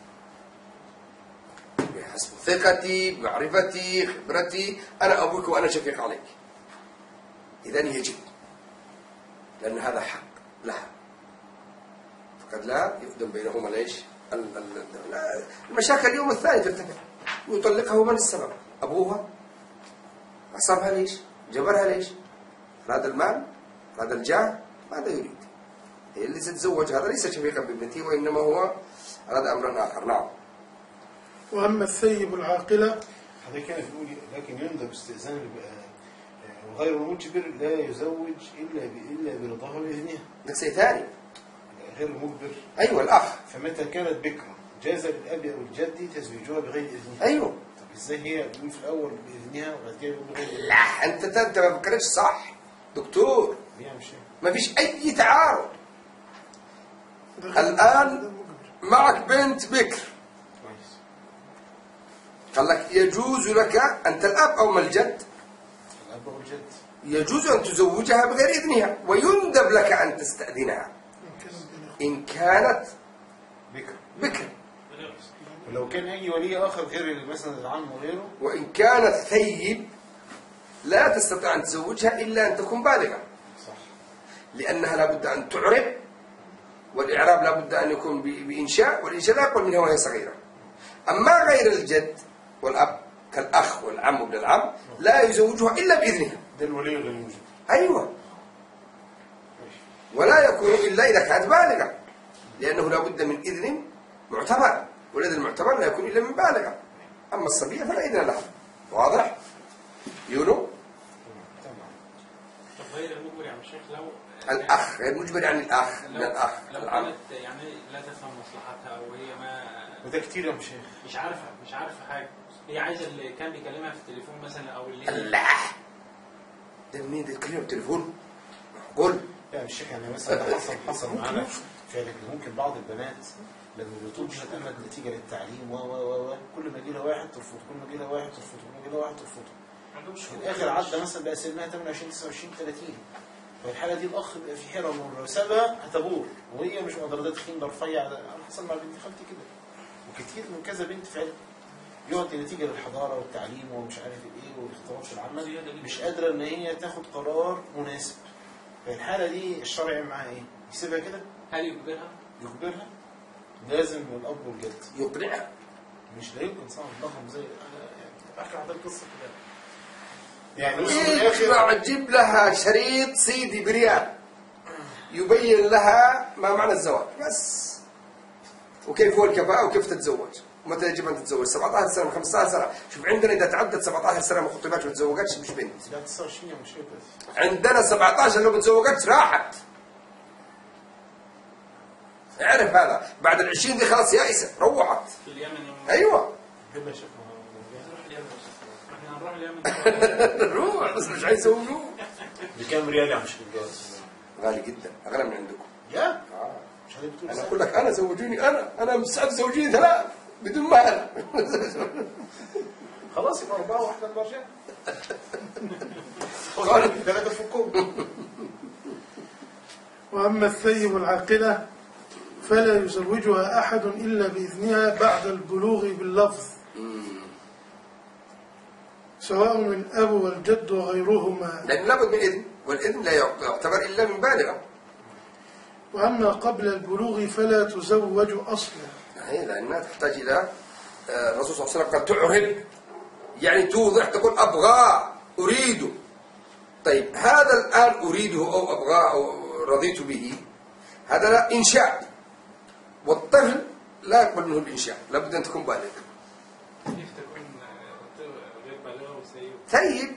بحسب ثقتي بمعرفتي خبرتي، أنا أبوك وأنا شفيق عليك. إذن يجب، لأن هذا حق لها، فقد لا يقدم بينهما ليش المشاكل. اليوم الثاني ترتفع ويطلقها، من السبب؟ أبوها أصابها ليش؟ جبرها ليش؟ هذا المال هذا الجاه ماذا يريد؟ هي اللي ستتزوج هذا ليس شفيقا بابنته، وإنما هو أراد أمرا آخر. نعم. وأما الثيب العاقلة هذا كان بيقول لكن يندب استئذان وغير المجبر لا يزوج إلا برضاها بإذنها. ده شيء ثاني. غير المجبر أيوة الأخ. فمتى كانت بكرا جاز للأب أو الجد تزويجها بغير إذنها. أيوة. طب إزاي هي بتقول في الأول بإذنها وبعد كده بتقول بغير إذنها؟ لا أنت ما فكرتش صح دكتور. هي مش ما فيش أي تعارض. الآن معك بنت بكر، كويس. قال لك يجوز لك أنت الأب أو ما الجد، الأب أو الجد يجوز أن تزوجها بغير إذنها، ويندب لك أن تستأذنها إن كانت بكر. ولو كان أي ولي آخر غير مثلا العم وغيره. وإن كانت ثيب لا تستطيع أن تزوجها إلا أن تكون بالغة. صح. لأنها لابد أن تعرب، والإعراب لابد أن يكون بإنشاء، والإنشاء لا يقبل منها وهي صغيرة. أما غير الجد والأب كالأخ والعم وابن العم لا يزوجها إلا بإذنها. ده الولي غير الموجود. أيوة. ولا يكون إلا إذا كانت بالغة، لأنه لابد من إذن معتبر، والإذن المعتبر لا يكون إلا من بالغة. أما الصبية فلا إذن لها. واضح؟ يونو؟ طب غير المجبر يا شيخ لو الأخ غير مجبر، يعني الأخ من الأخ لو العم. كانت يعني لا تفهم مصلحتها أو هي وده كتير يا شيخ. مش عارفة حاجة، هي عايزة اللي كان بيكلمها في التليفون مثلا أو اللي الله، ده منين ده يتكلم بالتليفون؟ قول. لا مش شيخ، يعني مثلا ده حصل معانا فعلا. ممكن بعض البنات لما بتطلب تأمل نتيجة للتعليم كل ما يجي لها واحد ترفض، كل ما يجي لها واحد ترفض، كل ما يجي لها واحد ترفض. في الآخر عدى مثلا بقى سنها 28 29 30. فالحالة دي الأخ بيبقى في حيرة، لو سابها هتبور وهي مش قادرة، ده تخين ده رفيع. أنا حصل مع بنت خالتي كده، وكتير من كذا بنت فعلا يعطي نتيجة للحضارة والتعليم ومش عارف ايه والاختلاط في العمل، مش قادرة ان هي تاخد قرار مناسب. في الحالة دي الشرع يعمل معاها ايه؟ يسيبها كده؟ هل يجبرها؟ يجبرها؟ لازم الأب والجد يقنعها. مش لا يمكن صعب ضخم زي يعني احكي عن القصة كده. يعني بص في الآخر جيب لها شريط سيدي بريال يبين لها ما معنى الزواج بس، وكيف هو الكفاءة وكيف تتزوج ومتى يجب أن تتزوج. 17 سنة 15 سنة. شوف عندنا إذا تعدت 17 سنة ما خطبتش وما تزوجتش مش بنت. لا 29 مش بس. عندنا 17 لو ما تزوجتش راحت. اعرف هذا، بعد ال20 دي خلاص يائسة روحت. في اليمن أيوة. كده شكله نروح اليمن. احنا هنروح اليمن. روح بس مش هيسووه. بكام ريال يا مش بالجواز؟ غالي جدا، أغلى من عندكم. يا مش هنبقى بتقول أنا أقول لك أنا زوجوني، أنا مستعد زوجيني 3 بدون مهر. خلاص يبقى 4 واحدة المرجع. 3 فكهم. وأما الثيب العاقلة فلا يزوجها أحد إلا بإذنها بعد البلوغ باللفظ، سواء من الأب والجد وغيرهما، لأنه لابد من إذن، والإذن لا يعتبر إلا من بالغة. وأما قبل البلوغ فلا تزوج أصلا. يعني لأنها تحتاج إلى الرسول صلى الله عليه وسلم قال تعرب، يعني توضح، تقول أبغى أريده. طيب هذا الآن أريده أو أبغى أو رضيت به، هذا لا إنشاء، والطفل لا يقبل منه الإنشاء، لابد أن تكون بالغ. كيف تكون غير بالغة وسيئة؟ طيب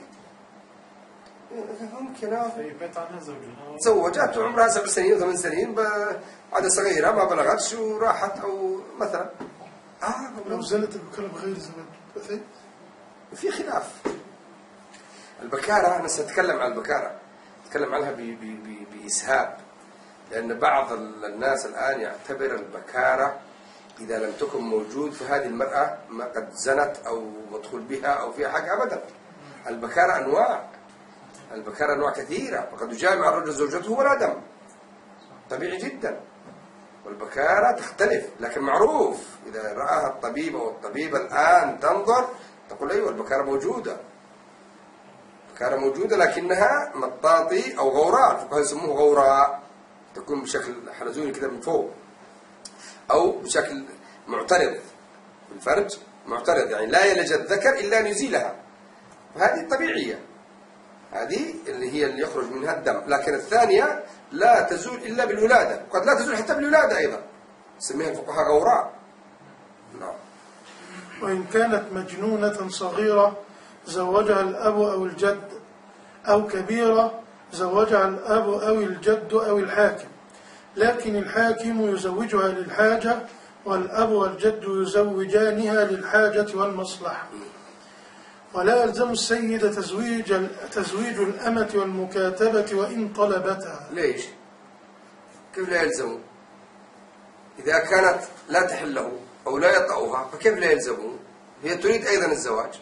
ممكن بيت عنها زوجها تزوجت وعمرها 7 سنين 8 سنين عادة صغيرة ما بلغتش وراحت، أو مثلا لو زالت البكارة بغير زواج في خلاف. البكارة أنا سأتكلم عن البكارة، أتكلم عنها بإسهاب، لأن بعض الناس الآن يعتبر البكارة إذا لم تكن موجود في هذه المرأة ما قد زنت أو مدخول بها أو فيها حاجة أبدا. البكارة أنواع، البكارة أنواع كثيرة، وقد يجامع الرجل زوجته ولا دم، طبيعي جدا. والبكارة تختلف، لكن معروف إذا رآها الطبيب أو الطبيبة الآن تنظر تقول أيوة البكارة موجودة، البكارة موجودة، لكنها مطاطي أو غوراء، الفقهاء يسموه غوراء، تكون بشكل حلزوني كده من فوق، أو بشكل معترض في الفرج، معترض يعني لا يلج الذكر إلا أن يزيلها، وهذه طبيعية. هذه اللي هي اللي يخرج منها الدم، لكن الثانية لا تزول إلا بالولادة، وقد لا تزول حتى بالولادة أيضا، سميها الفقهاء غوراء. نعم. وإن كانت مجنونة صغيرة زوجها الأب أو الجد، أو كبيرة زوجها الأب أو الجد أو الحاكم، لكن الحاكم يزوجها للحاجة والأب والجد يزوجانها للحاجة والمصلحة. ولا يلزم السيد تزويج الأمة والمكاتبة وإن طلبتها. ليش؟ كيف لا يلزمه؟ إذا كانت لا تحل له أو لا يطأها فكيف لا يلزمه؟ هي تريد أيضا الزواج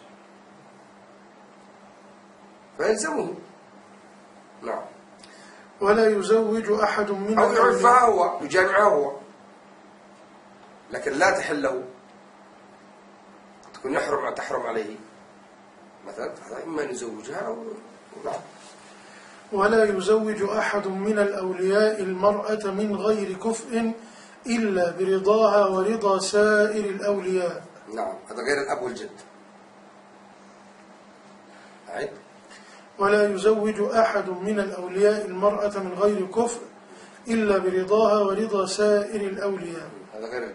فيلزمه. نعم. ولا يزوج أحد من أو يعرفها هو يجامعها هو، لكن لا تحل له، تكون تحرم عليه مثلا، هذا إما أن يزوجها أو لا. ولا يزوج أحد من الأولياء المرأة من غير كفء إلا برضاها ورضا سائر الأولياء. نعم، هذا غير الأب والجد. أعد. ولا يزوج أحد من الأولياء المرأة من غير كفء إلا برضاها ورضا سائر الأولياء. هذا غير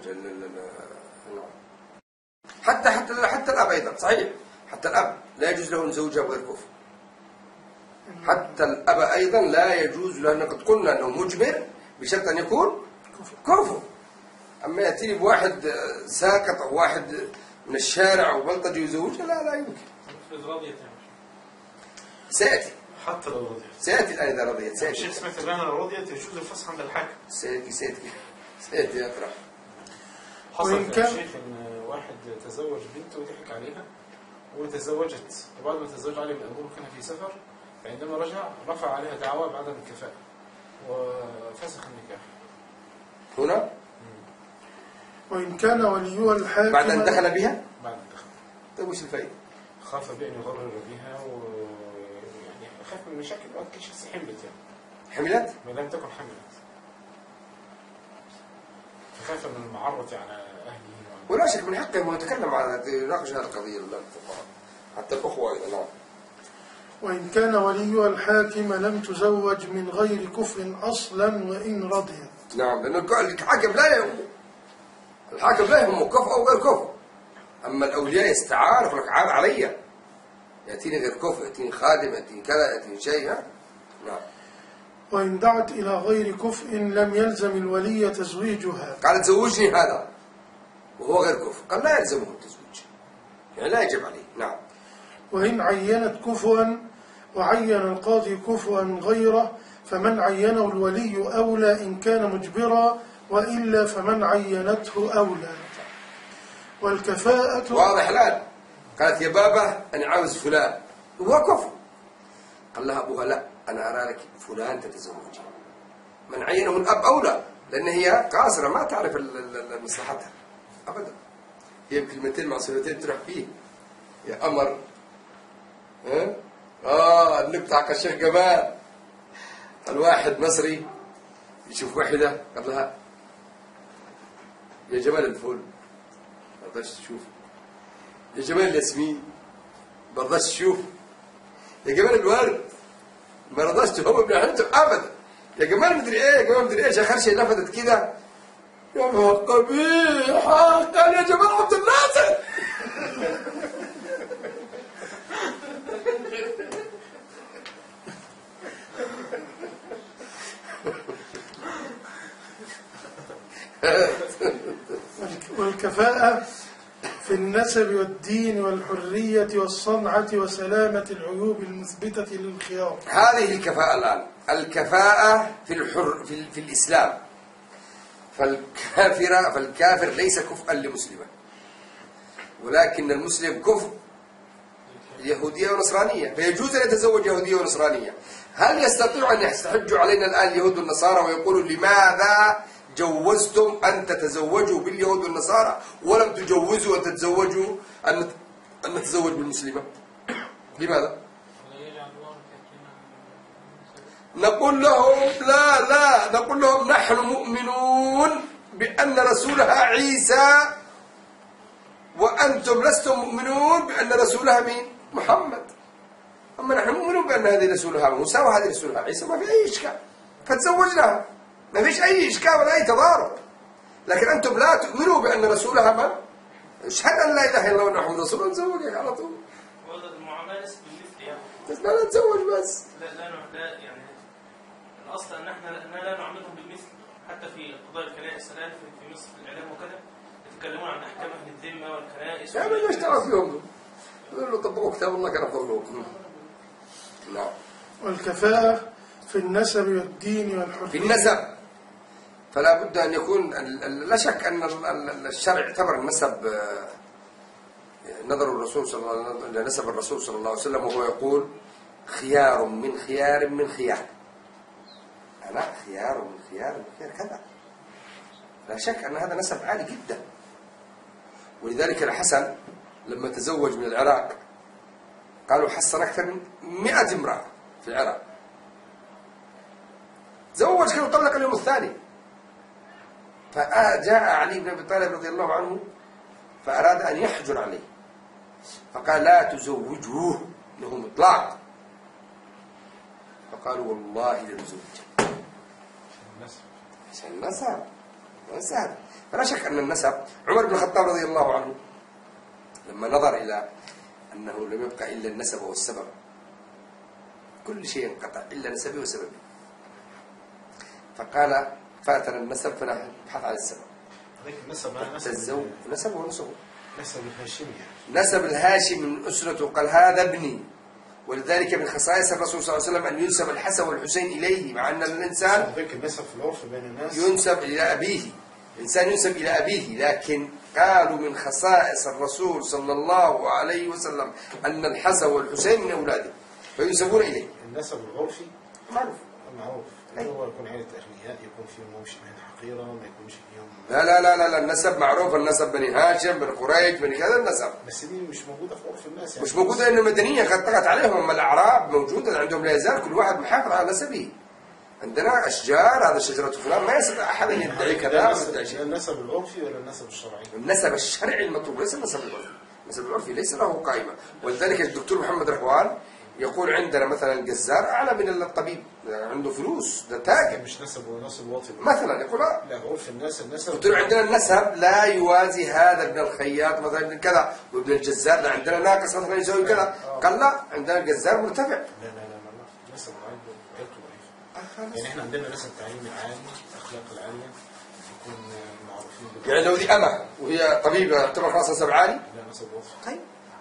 حتى الأب أيضا صحيح، حتى الأب لا يجوز له أن يزوجها بغير كفء. حتى الأب أيضا لا يجوز له، قد قلنا أنه مجبر بشرط أن يكون كفء. أما يأتي بواحد ساقط أو واحد من الشارع أو بلطجي يزوجها، لا يمكن. سيأتي حتى لو رضيت، سيأتي الآن إذا رضيت. سيأتي. الشيخ سمعت الآن لو رضيت يجوز الفسخ عند الحاكم. سيأتي أطرح. حصل يا شيخ إن واحد تزوج بنته وضحك عليها وتزوجت، وبعد ما تزوج عليه الأبوه كان في سفر، فعندما رجع رفع عليها دعوى بعدم الكفاءة وفسخ النكاح. هنا؟ وإن كان وليها الحاكم بعد أن دخل بها؟ بعد أن دخل. طيب وش الفائدة؟ خاف بأن يضرر بها ويعني خاف من مشاكل وقت شخص حملت حملت؟ ما لم تكن حملت، فخاف من المعرة على أهله. ولا شك من حقه أن يتكلم على يناقش هذه القضية الفقهاء حتى الأخوة أيضا. نعم. وإن كان وليها الحاكم لم تزوج من غير كفء أصلا وإن رضيت. نعم، لأن الحاكم لا يهمه كفء أو غير كفء. أما الأولياء يستعار يقول لك عاب علي، يأتيني غير كفء، يأتيني خادم، يأتيني كذا، يأتيني شيء. نعم. وإن دعت إلى غير كفء لم يلزم الولي تزويجها. قالت زوجني هذا وهو غير كفء، قال لا يلزمه التزويج، يعني لا يجب عليه. نعم. وإن عينت كفوا وعين القاضي كفوا غيره فمن عينه الولي أولى إن كان مجبرا، وإلا فمن عينته أولى. والكفاءة واضح الآن. قالت يا بابا أنا عاوز فلان وهو كفء، قال لها أبوها لا أنا أرى لك فلان تتزوجي. من عينه الأب أولى، لأن هي قاصرة ما تعرف مصلحتها أبدا، هي بكلمتين معصومتين تروح فيه يا قمر. النكتة حق الشيخ جمال، الواحد مصري يشوف واحدة قال لها يا جمال الفل ما رضاش تشوف، يا جمال الياسمين ما رضاش تشوف، يا جمال الورد ما رضاش تهوب ابن عمته ابدا، يا جمال مدري ايه، يا جمال مدري ايش. اخر شيء لفتت كده يا ما قبيحة، قال يا جمال عبد الناصر. والكفاءة في النسب والدين والحرية والصنعة وسلامة العيوب المثبتة للخيار. هذه الكفاءة الآن. الكفاءة في الإسلام، فالكافر ليس كفءا لمسلما، ولكن المسلم كفء يهودية ونصرانية، فيجوز أن يتزوج يهودية ونصرانية. هل يستطيع أن يستحجوا علينا الآن اليهود والنصارى ويقولوا لماذا جوزتم أن تتزوجوا باليهود والنصارى ولم تجوزوا أن تتزوجوا أن نتزوج بالمسلمة؟ لماذا؟ نقول لهم لا نقول لهم نحن مؤمنون بأن رسولها عيسى، وأنتم لستم مؤمنون بأن رسولها مين؟ محمد. أما نحن مؤمنون بأن هذه رسولها موسى وهذه رسولها عيسى، ما في أي إشكال، فتزوجناها، ما فيش أي إشكال ولا أي تضارب. لكن أنتم لا تؤمنوا بأن رسولها من؟ اشهد أن لا إله إلا الله وأن محمد رسول الله، نزوجك على طول. المعاملة ليست بالمثل يعني. بس لا نتزوج بس. لا يعني الأصل أن احنا لا نعاملهم بالمثل، حتى في قضايا الكنائس الآن في مصر في الإعلام وكذا يتكلمون عن أحكام أهل الذمة والكنائس. يا من اشتغل فيهم يقولوا طبقوا كتاب الله كان أفضل. نعم. والكفاءة في النسب والدين والحرية. في النسب فلا بد أن يكون، لا شك أن الشرع اعتبر النسب، نظر الرسول صلى الله عليه وسلم نسب الرسول صلى الله عليه وسلم وهو يقول خيار من خيار من خيار، أنا خيار من خيار من خيار كذا. لا شك أن هذا نسب عالي جدا. ولذلك الحسن لما تزوج من العراق قالوا حسن أكثر من 100 امرأة في العراق، تزوج كان وطلق اليوم الثاني. فجاء علي بن أبي طالب رضي الله عنه فأراد أن يحجر عليه، فقال لا تزوجوه له مطلق. فقالوا والله لنزوجه عشان النسب والسهل. فلا شك أن النسب، عمر بن الخطاب رضي الله عنه لما نظر إلى أنه لم يبقى إلا النسب والسبب، كل شيء انقطع إلا نسبه وسببه، فقال فاتنا النسب فنبحث عن السبب. نسب ونسبه نسب الهاشمي يعني. نسب الهاشم من أسرته، قال هذا ابني. ولذلك من خصائص الرسول صلى الله عليه وسلم أن ينسب الحسن والحسين إليه، مع أن الإنسان النسب في العرف بين الناس ينسب إلى أبيه، الإنسان ينسب إلى أبيه، لكن قالوا من خصائص الرسول صلى الله عليه وسلم أن الحسن والحسين من أولاده فينسبون إليه. النسب العرفي معروف هو يكون عيلة أغنياء، يكون فيهم مشبهين حقيرة، ما يكونش فيهم. لا النسب معروف، النسب بني هاشم بني قريش بني كذا النسب، بس دي مش موجودة في عرف الناس يعني. مش موجودة لأن المدنية قد طغت عليهم، أما الأعراب موجودة عندهم لا يزال كل واحد محافظ على نسبه. عندنا أشجار، هذا شجرة فلان، ما يستطيع أحد أن يدعي كذا ويدعي شيء. النسب العرفي ولا النسب الشرعي؟ النسب الشرعي المطلوب ليس النسب العرفي، النسب العرفي ليس له قائمة. ولذلك الدكتور محمد رحوان يقول عندنا مثلا الجزار أعلى من الطبيب، عنده فلوس، ده تاجر. مش نسب ونسب واطي مثلا يقول لا عرف الناس النسب. قلت له عندنا النسب لا يوازي هذا ابن الخياط مثلا ابن كذا، وابن الجزار لا عندنا ناقص مثلا يسوي كذا. قال لا عندنا الجزار مرتفع. لا النسب غير ضعيف. يعني احنا عندنا نسب تعليم العالي، الاخلاق العاليه، يكون معروفين يعني لو دي أمة وهي طبيبة تعتبر خلاص نسب عالي؟ لا نسب واطي. طيب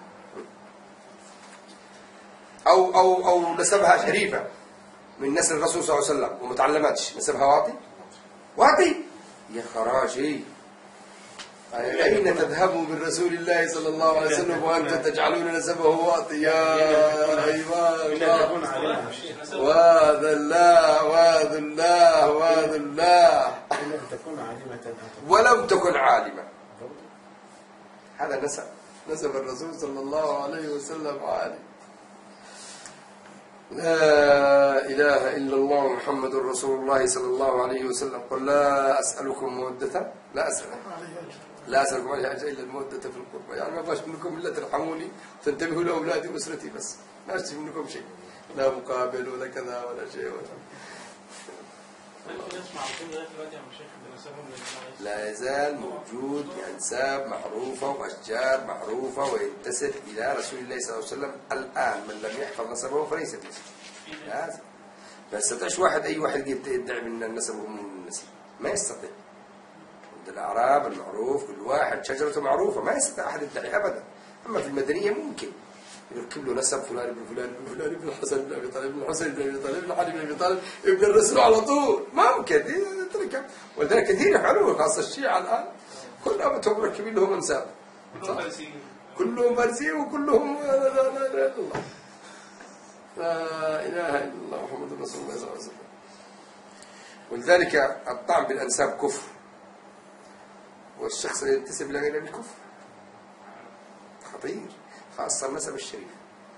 أو نسبها شريفة من نسل الرسول صلى الله عليه وسلم ومتعلمتش، نسبها واطي يا خراشي. أين تذهبوا من رسول الله صلى الله عليه وسلم وأنتم تجعلون نسبه واطي؟ يا أيوان وهذا الله ولم تكن عالمة. هذا نسب الرسول صلى الله عليه وسلم عالي. لا إله إلا الله محمد رسول الله صلى الله عليه وسلم. قل لا أسألكم مودة، لا أسألكم عليها أجر إلا المودة في القربى. يعني ما باش منكم إلا ترحموني تنتبهوا لأولادي وأسرتي بس، ما أشتري منكم شيء، لا مقابل ولا كذا ولا شيء لا يزال موجود أنساب معروفة وأشجار معروفة وينتسب إلى رسول الله صلى الله عليه وسلم. الآن من لم يحفظ نسبه فليس بنسب، لازم. ما يستطيعش أي واحد يدعي من النسب ومن النسب، ما يستطيع. عند الأعراب المعروف كل واحد شجرته معروفة، ما يستطيع أحد يدعي أبدا. أما في المدنية ممكن يركب له نسب فلان ابن فلان ابن فلان ابن الحسن بن أبي طالب ابن الحسين بن أبي طالب ابن علي بن أبي طالب ابن الرسول على طول، ممكن تركب. ولذلك كثير يفعلون، خاصة الشيعة الآن كلهم مركبين لهم أنساب، كلهم فارسيين وكلهم لا إله إلا الله، لا إله إلا الله محمد رسول الله صلى الله عليه وسلم. ولذلك الطعن بالأنساب كفر، والشخص اللي ينتسب لغير الكفر خطير، خاصة النسب الشريف.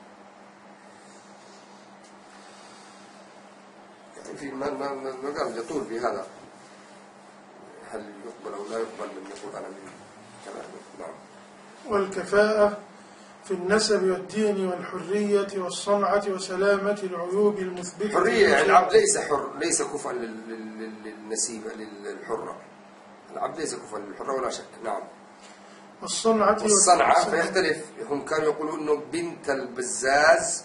يعني في ما يطول في هذا، هل يقبل أو لا يقبل من يقول أنا من كلامه. نعم. والكفاءة في النسب والدين والحرية والصنعة وسلامة العيوب المثبتة. حرية يعني العبد ليس حر، ليس كفءا للنسيبة للحرة. العبد ليس كفءا للحرة ولا شك. نعم. والصنعة فيختلف. هم كانوا يقولون انه بنت البزاز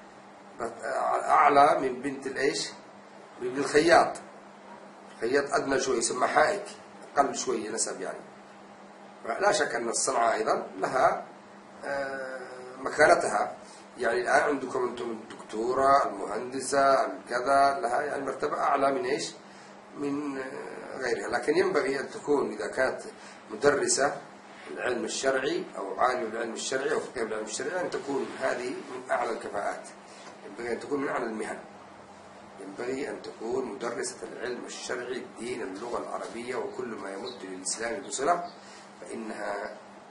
اعلى من بنت الايش؟ من الخياط. الخياط ادنى شوي يسمى حائك، اقل شوي نسب يعني. لا شك ان الصنعة ايضا لها مكانتها. يعني الان عندكم انتم الدكتورة، المهندسة، الكذا، لها يعني مرتبة اعلى من ايش؟ من غيرها. لكن ينبغي ان تكون اذا كانت مدرسة العلم الشرعي أو عالم العلم الشرعي أو فقيه العلم الشرعي أن تكون هذه من أعلى الكفاءات. ينبغي أن تكون من أعلى المهن. ينبغي أن تكون مدرسة العلم الشرعي، الدين، اللغة العربية وكل ما يمد للإسلام بصلة، فإنها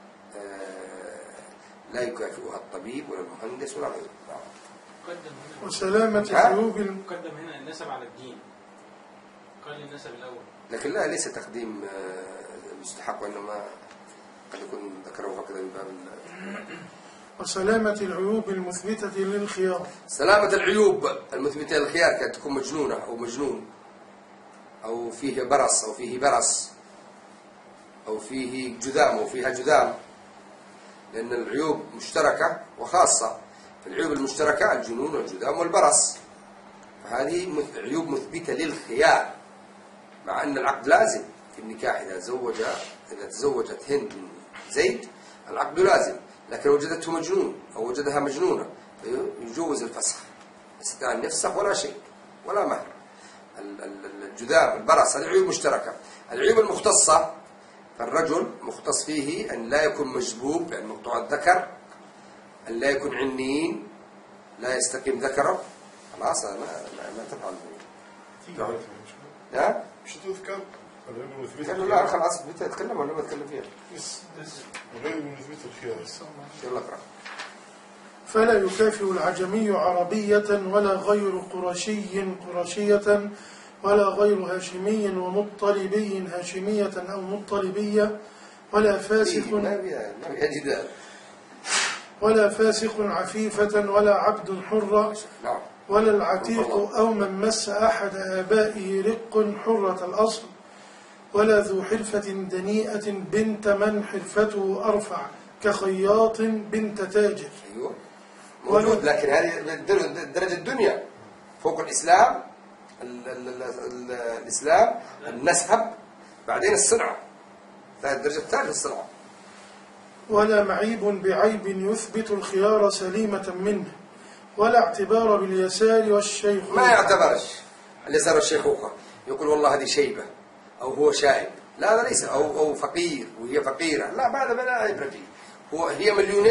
لا يكافئها الطبيب ولا المهندس ولا غيره. وسلامة العيوب. مقدم هنا النسب على الدين، قال النسب الأول. لكن لا، ليس تقديم مستحق، وإنما قد يكون ذكره هكذا من باب وسلامة العيوب المثبتة للخيار. سلامة العيوب المثبتة للخيار كأن تكون مجنونة أو مجنون، أو فيه برص أو فيه برص، أو فيه جذام أو فيها جذام، لأن العيوب مشتركة وخاصة. العيوب المشتركة الجنون والجذام والبرص، فهذه عيوب مثبتة للخيار، مع أن العقد لازم في النكاح. إذا تزوجت هند من زيد العقد لازم، لكن وجدته مجنون أو وجدها مجنونة يجوز الفسخ، يستطيع أن يفسخ ولا شيء ولا مهر. الجذام البرص هذه عيوب مشتركة. العيوب المختصة فالرجل مختص فيه أن لا يكون مجبوب، يعني مقطوع الذكر، أن لا يكون عنين، لا يستقيم ذكره. خلاص ما تفعل به. لا مش تذكر لا خلاص بتتكلم ولا ما تتكلم فيها؟ غير مثبت الخيار. يلا اقرأ. فلا يكافئ العجمي عربية ولا غير قرشية ولا غير هاشمي ومطلبي هاشمية أو مطلبية ولا فاسق عفيفة ولا عبد حر ولا العتيق أو من مس أحد آبائه رق حرة الأصل ولا ذو حرفة دنيئة بنت من حرفته أرفع كخياط بنت تاجر. أيوه موجود، لكن هذه درجة الدنيا فوق الإسلام. الإسلام النسب، بعدين الصنعة، الدرجة الثالثة الصنعة. ولا معيب بعيب يثبت الخيار سليمة منه ولا اعتبار باليسار والشيخوخة. ما يعتبرش اليسار والشيخوخة، يقول والله هذه شيبة أو هو شايب، لا هذا ليس، أو فقير وهي فقيرة، لا هذا لا عبرة فيه. هي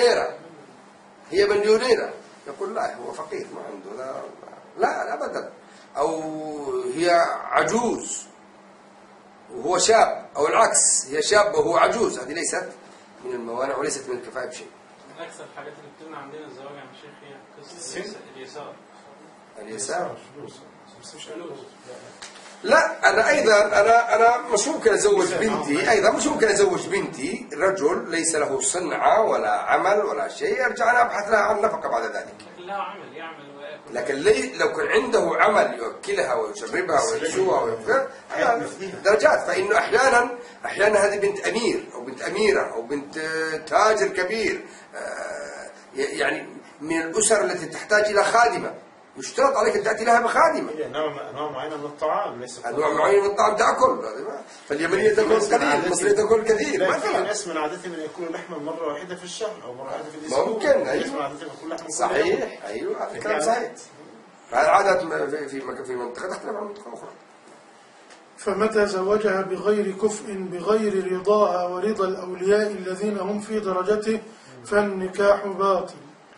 مليونيرة يقول لا هو فقير ما عنده، لا أبدا. أو هي عجوز وهو شاب، أو العكس هي شاب وهو عجوز، هذه ليست من الموانع وليست من الكفاءة بشيء. من أكثر الحاجات اللي بتمنع عندنا الزواج يا شيخ هي قصة اليسار. فلوس. لا أنا مش ممكن أزوج بنتي، أيضا مش ممكن أزوج بنتي رجل ليس له صنعة ولا عمل ولا شيء، أرجع أنا أبحث لها عن نفقة بعد ذلك. لكن له عمل يعمل ويأكل. لكن لو كان عنده عمل يوكلها ويشربها ويكسوها ويفكر درجات. فإنه أحيانا هذه بنت أمير أو بنت أميرة أو بنت تاجر كبير، يعني من الأسر التي تحتاج إلى خادمة، يشترط عليك أن تأتي لها بخادمة. أنواع معينة من الطعام، ليس أنواع معينة من الطعام تأكل. فاليمنية تأكل قليل، المصرية تأكل كثير. لا، في ناس من عادتهم أن يأكلوا لحما مرة واحدة في الشهر أو مرة واحدة في الأسبوع. ممكن، أيوه صحيح، أيوه هذا كلام صحيح. فالعادات في منطقة تختلف عن منطقة أخرى. فمتى زوجها بغير كفء بغير رضاها ورضا الأولياء الذين هم في درجته فالنكاح باطل،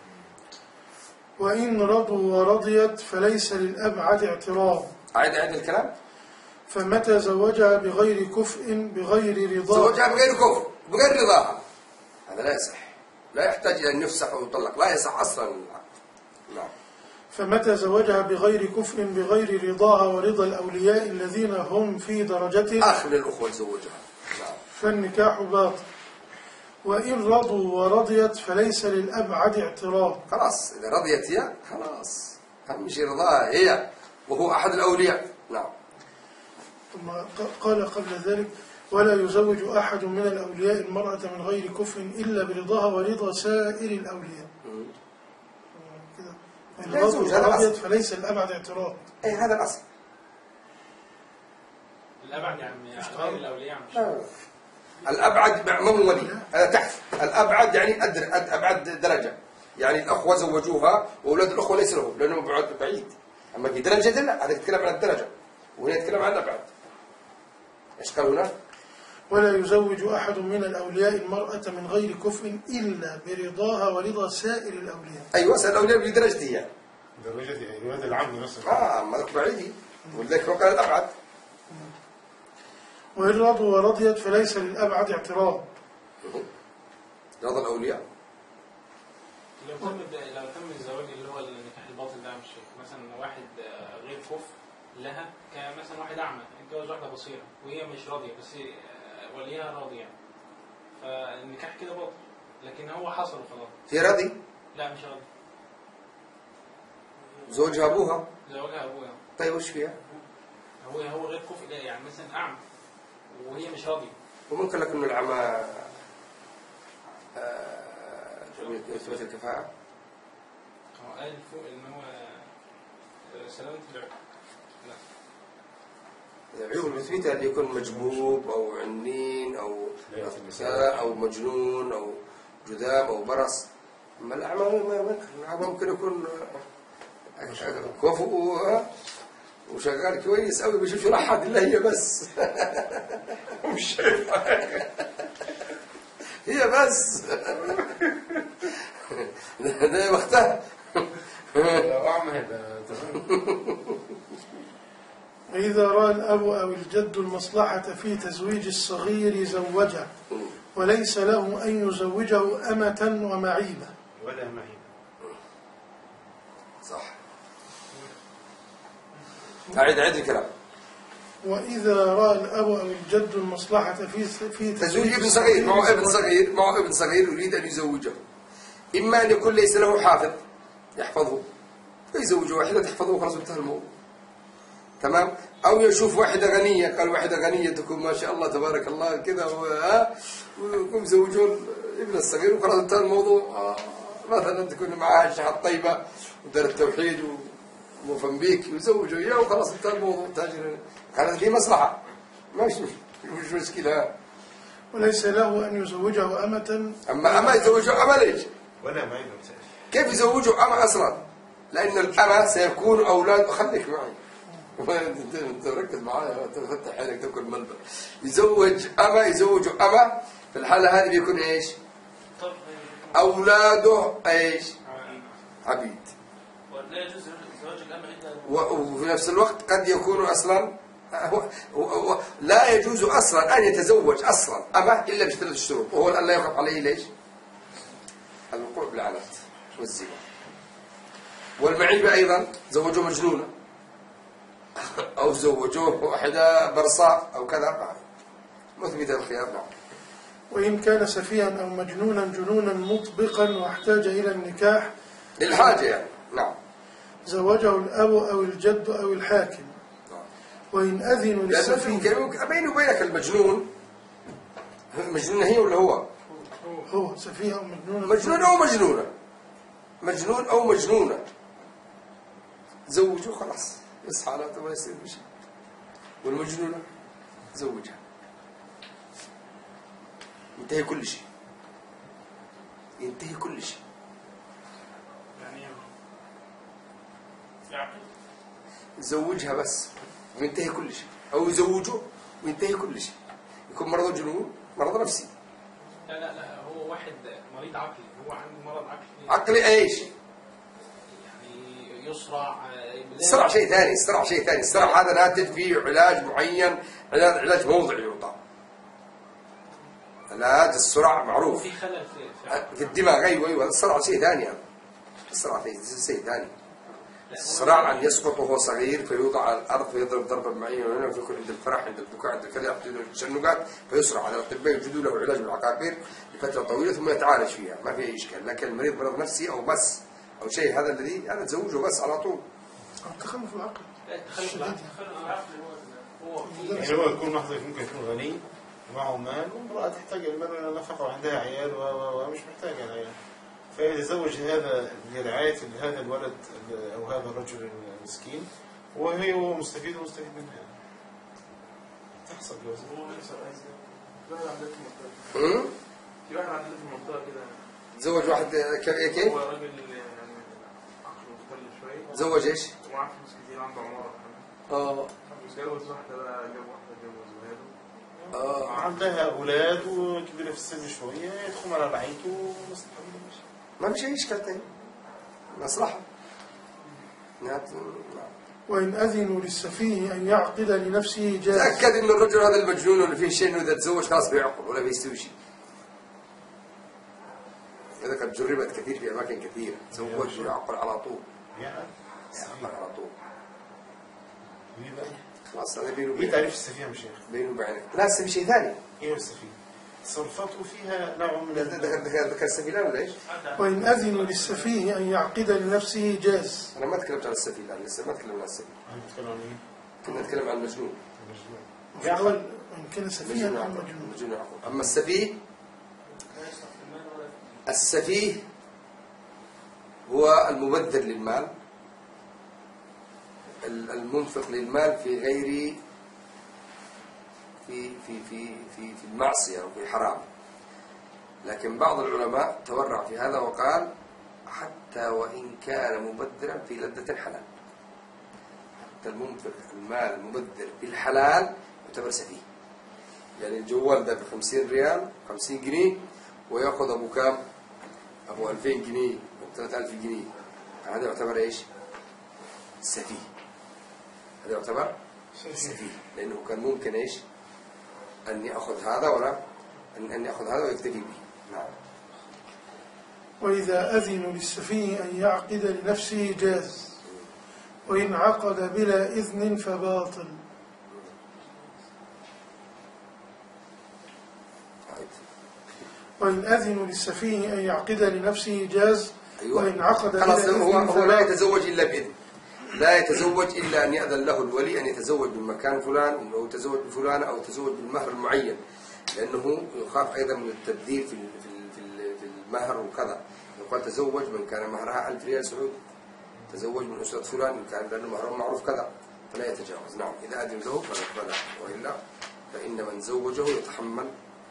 وإن رضوا ورضيت فليس للأبعد اعتراض. أعيد الكلام. فمتى زوجها بغير كفء بغير رضاها، زوجها بغير كفء بغير رضاها، هذا لا يصح، لا يحتاج إلى أن يفسخ أو يطلق، لا يصح أصلا. نعم. فمتى زوجها بغير كفء بغير رضاها ورضا الأولياء الذين هم في درجته آخر الأخوة زوجها، فالنكاح باطل، وإن رضوا ورضيت فليس للأبعد اعتراض. خلاص إذا رضيت هي خلاص، أهم شيء رضاها هي وهو أحد الأولياء. نعم. ثم قال قبل ذلك: ولا يزوج أحد من الأولياء المرأة من غير كفر إلا برضاها ورضا سائر الأولياء. إن رضوا ورضيت فليس الأبعد اعتراض. أي هذا الأصل. الأبعد يعني غير الأولياء مش الأبعد مع مو ولي، هذا تحت. الأبعد يعني أبعد درجة، يعني الأخوة زوجوها وأولاد الأخوة ليس لهم لأنهم بعيد. أما في درجة لا، هذا يتكلم عن الدرجة وهنا يتكلم عن الأبعد. إيش قال هنا؟ ولا يزوج أحد من الأولياء المرأة من غير كفء إلا برضاها ورضا سائر الأولياء. أيوة سائر الأولياء بدرجته يعني. درجة الولاد العم مثلا. أما ذاك بعيد ولذلك قال الأبعد. وإن رضوا ورضيت فليس للأبعد اعتراض. رضا الأولياء. لو تم الزواج اللي هو النكاح الباطل ده مش مثلا واحد غير كفء لها، كمثلا واحد أعمى اتجوز واحدة بصيرة وهي مش راضية بس وليها راضية يعني، فالنكاح كده باطل، لكن هو حصل وخلاص. في راضي؟ لا مش راضي. زوجها أبوها؟ زوجها أبوها. طيب وش فيها؟ هو غير كفء يعني مثلا أعمى وهي مش راضية. وممكن لك إنه الأعمى يثبت الكفاءة؟ هو قال فوق إن هو سلامة العقل. لا. العيوب المثبتة اللي يكون مجبوب أو عنين أو مجنون أو جذام أو برص. أما الأعمى ممكن يكون كفؤ وشغال كويس أوي بيشوف لا أحد إلا هي بس. مش شايف حاجة هي بس. ده وقتها لو أعمى هيبقى تمام. وإذا رأى الأب أو الجد المصلحة في تزويج الصغير زوجه، وليس له أن يزوجه أمة ومعيبة. ولا معيبة. صح. أعيد الكلام. وإذا رأى الأب أو الجد المصلحة في تزويج ابن صغير، معه ابن صغير يريد أن يزوجه، إما أن يكون ليس له حافظ يحفظه فيزوج واحدة تحفظه وخلاص انتهى الموضوع، تمام؟ أو يشوف واحدة غنية، قال واحدة غنية تكون ما شاء الله تبارك الله كذا ويقوم يزوجون ابن الصغير وخلاص انتهى الموضوع. مثلا تكون معها شحات طيبة ودار التوحيد وموفنبيك يزوجوا إياه وخلاص انتهى الموضوع. تاجر هذا في مصلحة مش مشكلة. وليس له أن يزوجه أمة. أما يزوجه أمة ليش؟ ولا معيبة. كيف يزوجه أمة أصلا؟ لأن الأمة سيكون أولاد. خليك معي انت ركز معايا تفتح عينك تاكل ملبن. يزوج أمة في الحالة هذه بيكون ايش؟ أولاده ايش؟ عبيد. ولا يجوز زواج الأمة إلا وفي نفس الوقت قد يكون أصلا لا يجوز أصلا أن يتزوج أصلا أمة إلا بثلاث شروط، وهو أن لا يقف عليه ليش؟ الوقوع بالعنات والزنا. والمعيبة أيضا زوجوه مجنونة أو زوجوه واحدة برصاء أو كذا مثبت الخيار. نعم. وإن كان سفيها أو مجنونا جنونا مطبقا واحتاج إلى النكاح للحاجة يعني. نعم. زوجه الأب أو الجد أو الحاكم. وإن أذنوا للسفيه. بيني وبينك المجنون هي ولا هو سفيه أو مجنون. مجنون أو مجنونة زوجوا خلاص يصحى على ولا يصير بشيء. والمجنونة زوجها ينتهي كل شيء. يعقل يزوجها بس وينتهي كل شيء، أو يزوجه وينتهي كل شيء. يكون مرض جنون، مرض نفسي. لا هو واحد مريض عقلي، هو عنده مرض عقلي. عقلي ايش؟ يعني يصرع. الصرع شيء ثاني. الصرع هذا ناتج فيه علاج معين، علاج موضعي يعطى. علاج الصرع معروف. في خلل في الدماغ. ايوه الصرع شيء ثاني. الصرع شيء ثاني. الصراع أن يسقط وهو صغير فيوضع على الأرض فيضرب ضربا معينة ويكون عند الفرح عند البكاء عند الكلى عند التشنجات فيسرع على الأطباء يوجدوا له علاج بالعقاقير لفترة طويلة ثم يتعالج فيها ما فيها إشكال. لكن المريض مرض نفسي أو بس أو شيء هذا الذي أنا تزوجه بس على طول. تخلف العقل. لا التخلف العقل هو يعني هو يكون لحظة ممكن يكون غني ومعه مال وامرأة تحتاج المال إلى نفقة وعندها عيال ومش محتاجة العيال فيتزوج هذا لرعاية هذا الولد أو هذا الرجل المسكين وهو مستفيد ومستفيد منها تحصل جوازة. في واحد عندنا في المنطقة كده تزوج واحد كيف؟ هو راجل يعني عقله مختلف شوية. تزوج إيش؟ ومعاه فلوس كتير عنده عمارة جوز واحدة بقى جاب واحدة جوزها له. عندها أولاد وكبيرة في السن شوية يدخل على رعايته ما في شيء إشكال تاني مصلحة. وإن أذنوا للسفيه أن يعقد لنفسه جاز. تأكد إن الرجل هذا المجنون اللي فيه شيء إنه إذا تزوج خلاص بيعقل ولا بيستوي شيء. هذا قد جربت كثير في أماكن كثيرة تزوج ويعقل على طول. يعقل على طول. خلاص هذا بينه وبينه. إيه تعريف السفيه يا شيخ؟ بينه وبينه. لا السفيه شيء ثاني. إيه السفيه؟ تصرفاته فيها نوع من ذكر السفيه ولا إيش؟ وإن أذنوا للسفيه أن يعقد لنفسه جاز. أنا ما تكلمت عن السفيه الآن لسه ما تكلمنا عن السفيه. نتكلم عن إيه؟ كنا نتكلم عن المجنون. يعقل إن كان سفيها أو مجنون. مجنون يعقل. أما السفيه هو المبذر للمال المنفق للمال في غير في المعصية أو في حرام. لكن بعض العلماء تورع في هذا وقال حتى وإن كان مبذرا في لذة حلال حتى المنفق المال المبذر بالحلال يعتبر سفيه. يعني الجوال ده ب50 ريال 50 جنيه ويأخذ أبو كام؟ أبو 2000 جنيه أو 3000 جنيه. هذا يعتبر إيش؟ سفيه. هذا يعتبر سفيه لأنه كان ممكن إيش؟ أن يأخذ هذا ولا أن يأخذ هذا ويكتفي به. نعم. وإذا أذنوا للسفيه أن يعقد لنفسه جاز وإن عقد بلا إذن فباطل. وإن أذنوا للسفيه أن يعقد لنفسه جاز. أيوة. وإن عقد بلا إذن هو لا يتزوج إلا بإذن. لا يتزوج إلا أن يأذن له الولي أن يتزوج بالمكان فلان أو يتزوج بفلانة أو يتزوج بالمهر المعين لأنه يخاف أيضا من التبذير في المهر وكذا. يقول تزوج من كان مهرها 1000 ريال سعودي تزوج من أسرة فلان إن كان لأنه مهره معروف كذا فلا يتجاوز. نعم إذا أذن له فلا وإلا فإن من زوجه يتحمل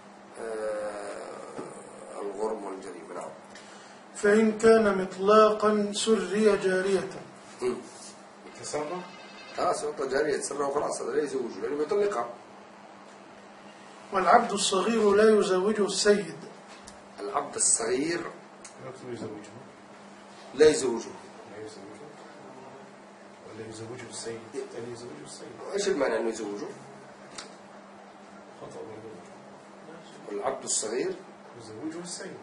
الغرم والجريمة. نعم. فإن كان مطلاقا سري جارية. تسرى؟ خلاص يعطى جارية تسرى وخلاص هذا لا يزوجه لأنه يطلقها. والعبد الصغير لا يزوجه السيد. العبد الصغير لا يزوجه لا يزوجه ولا يزوجه السيد. لا يزوجه السيد. إيش المعنى أنه يزوجه؟ خطأ. والعبد الصغير يزوجه السيد.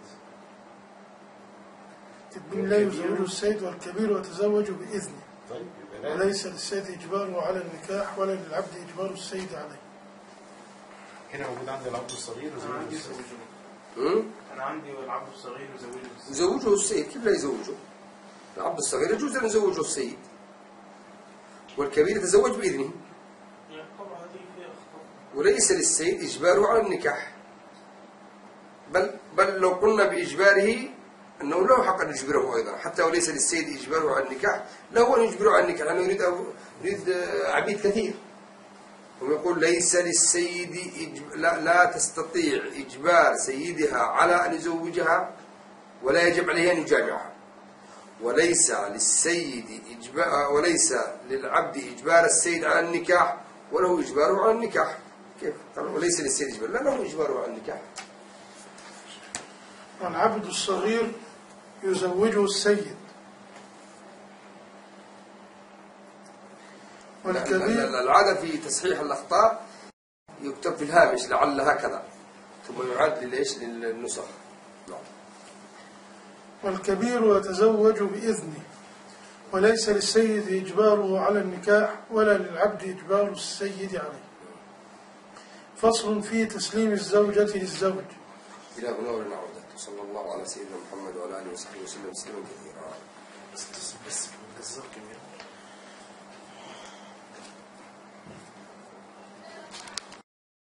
تقول لا يزوجه السيد والكبير وتزوج بإذنه. طيب وليس للسيد إجباره على النكاح ولا للعبد إجبار السيد عليه. هنا موجود عندي العبد الصغير يزوجه السيد. أنا عندي العبد الصغير يزوجه السيد. كيف لا يزوجه؟ العبد الصغير يجوز أن يزوجه السيد والكبير يتزوج بإذنه. وليس للسيد إجباره على النكاح بل لو قلنا بإجباره أنه له حق أن يجبره أيضا حتى وليس للسيد إجباره على النكاح له أن يجبره على النكاح لأنه يريد عبيد كثير. ويقول ليس للسيد لا تستطيع إجبار سيدها على أن يزوجها ولا يجب عليه أن يجامعها. وليس للعبد إجبار السيد على النكاح وله إجباره على النكاح. كيف؟ وليس للسيد إجبار لا له إجباره على النكاح. والعبد الصغير يزوجه السيد والكبير. العادة في تصحيح الأخطاء يكتب في الهامش لعل هكذا ثم يعاد للنسخ. والكبير يتزوج بإذنه وليس للسيد إجباره على النكاح ولا للعبد إجبار السيد عليه. فصل في تسليم الزوجة للزوج. إلى بلوغ العودة. صلى الله على سيدنا محمد وعلى آله وصحبه وسلم تسليما كثيرا. بس كذاب كبير.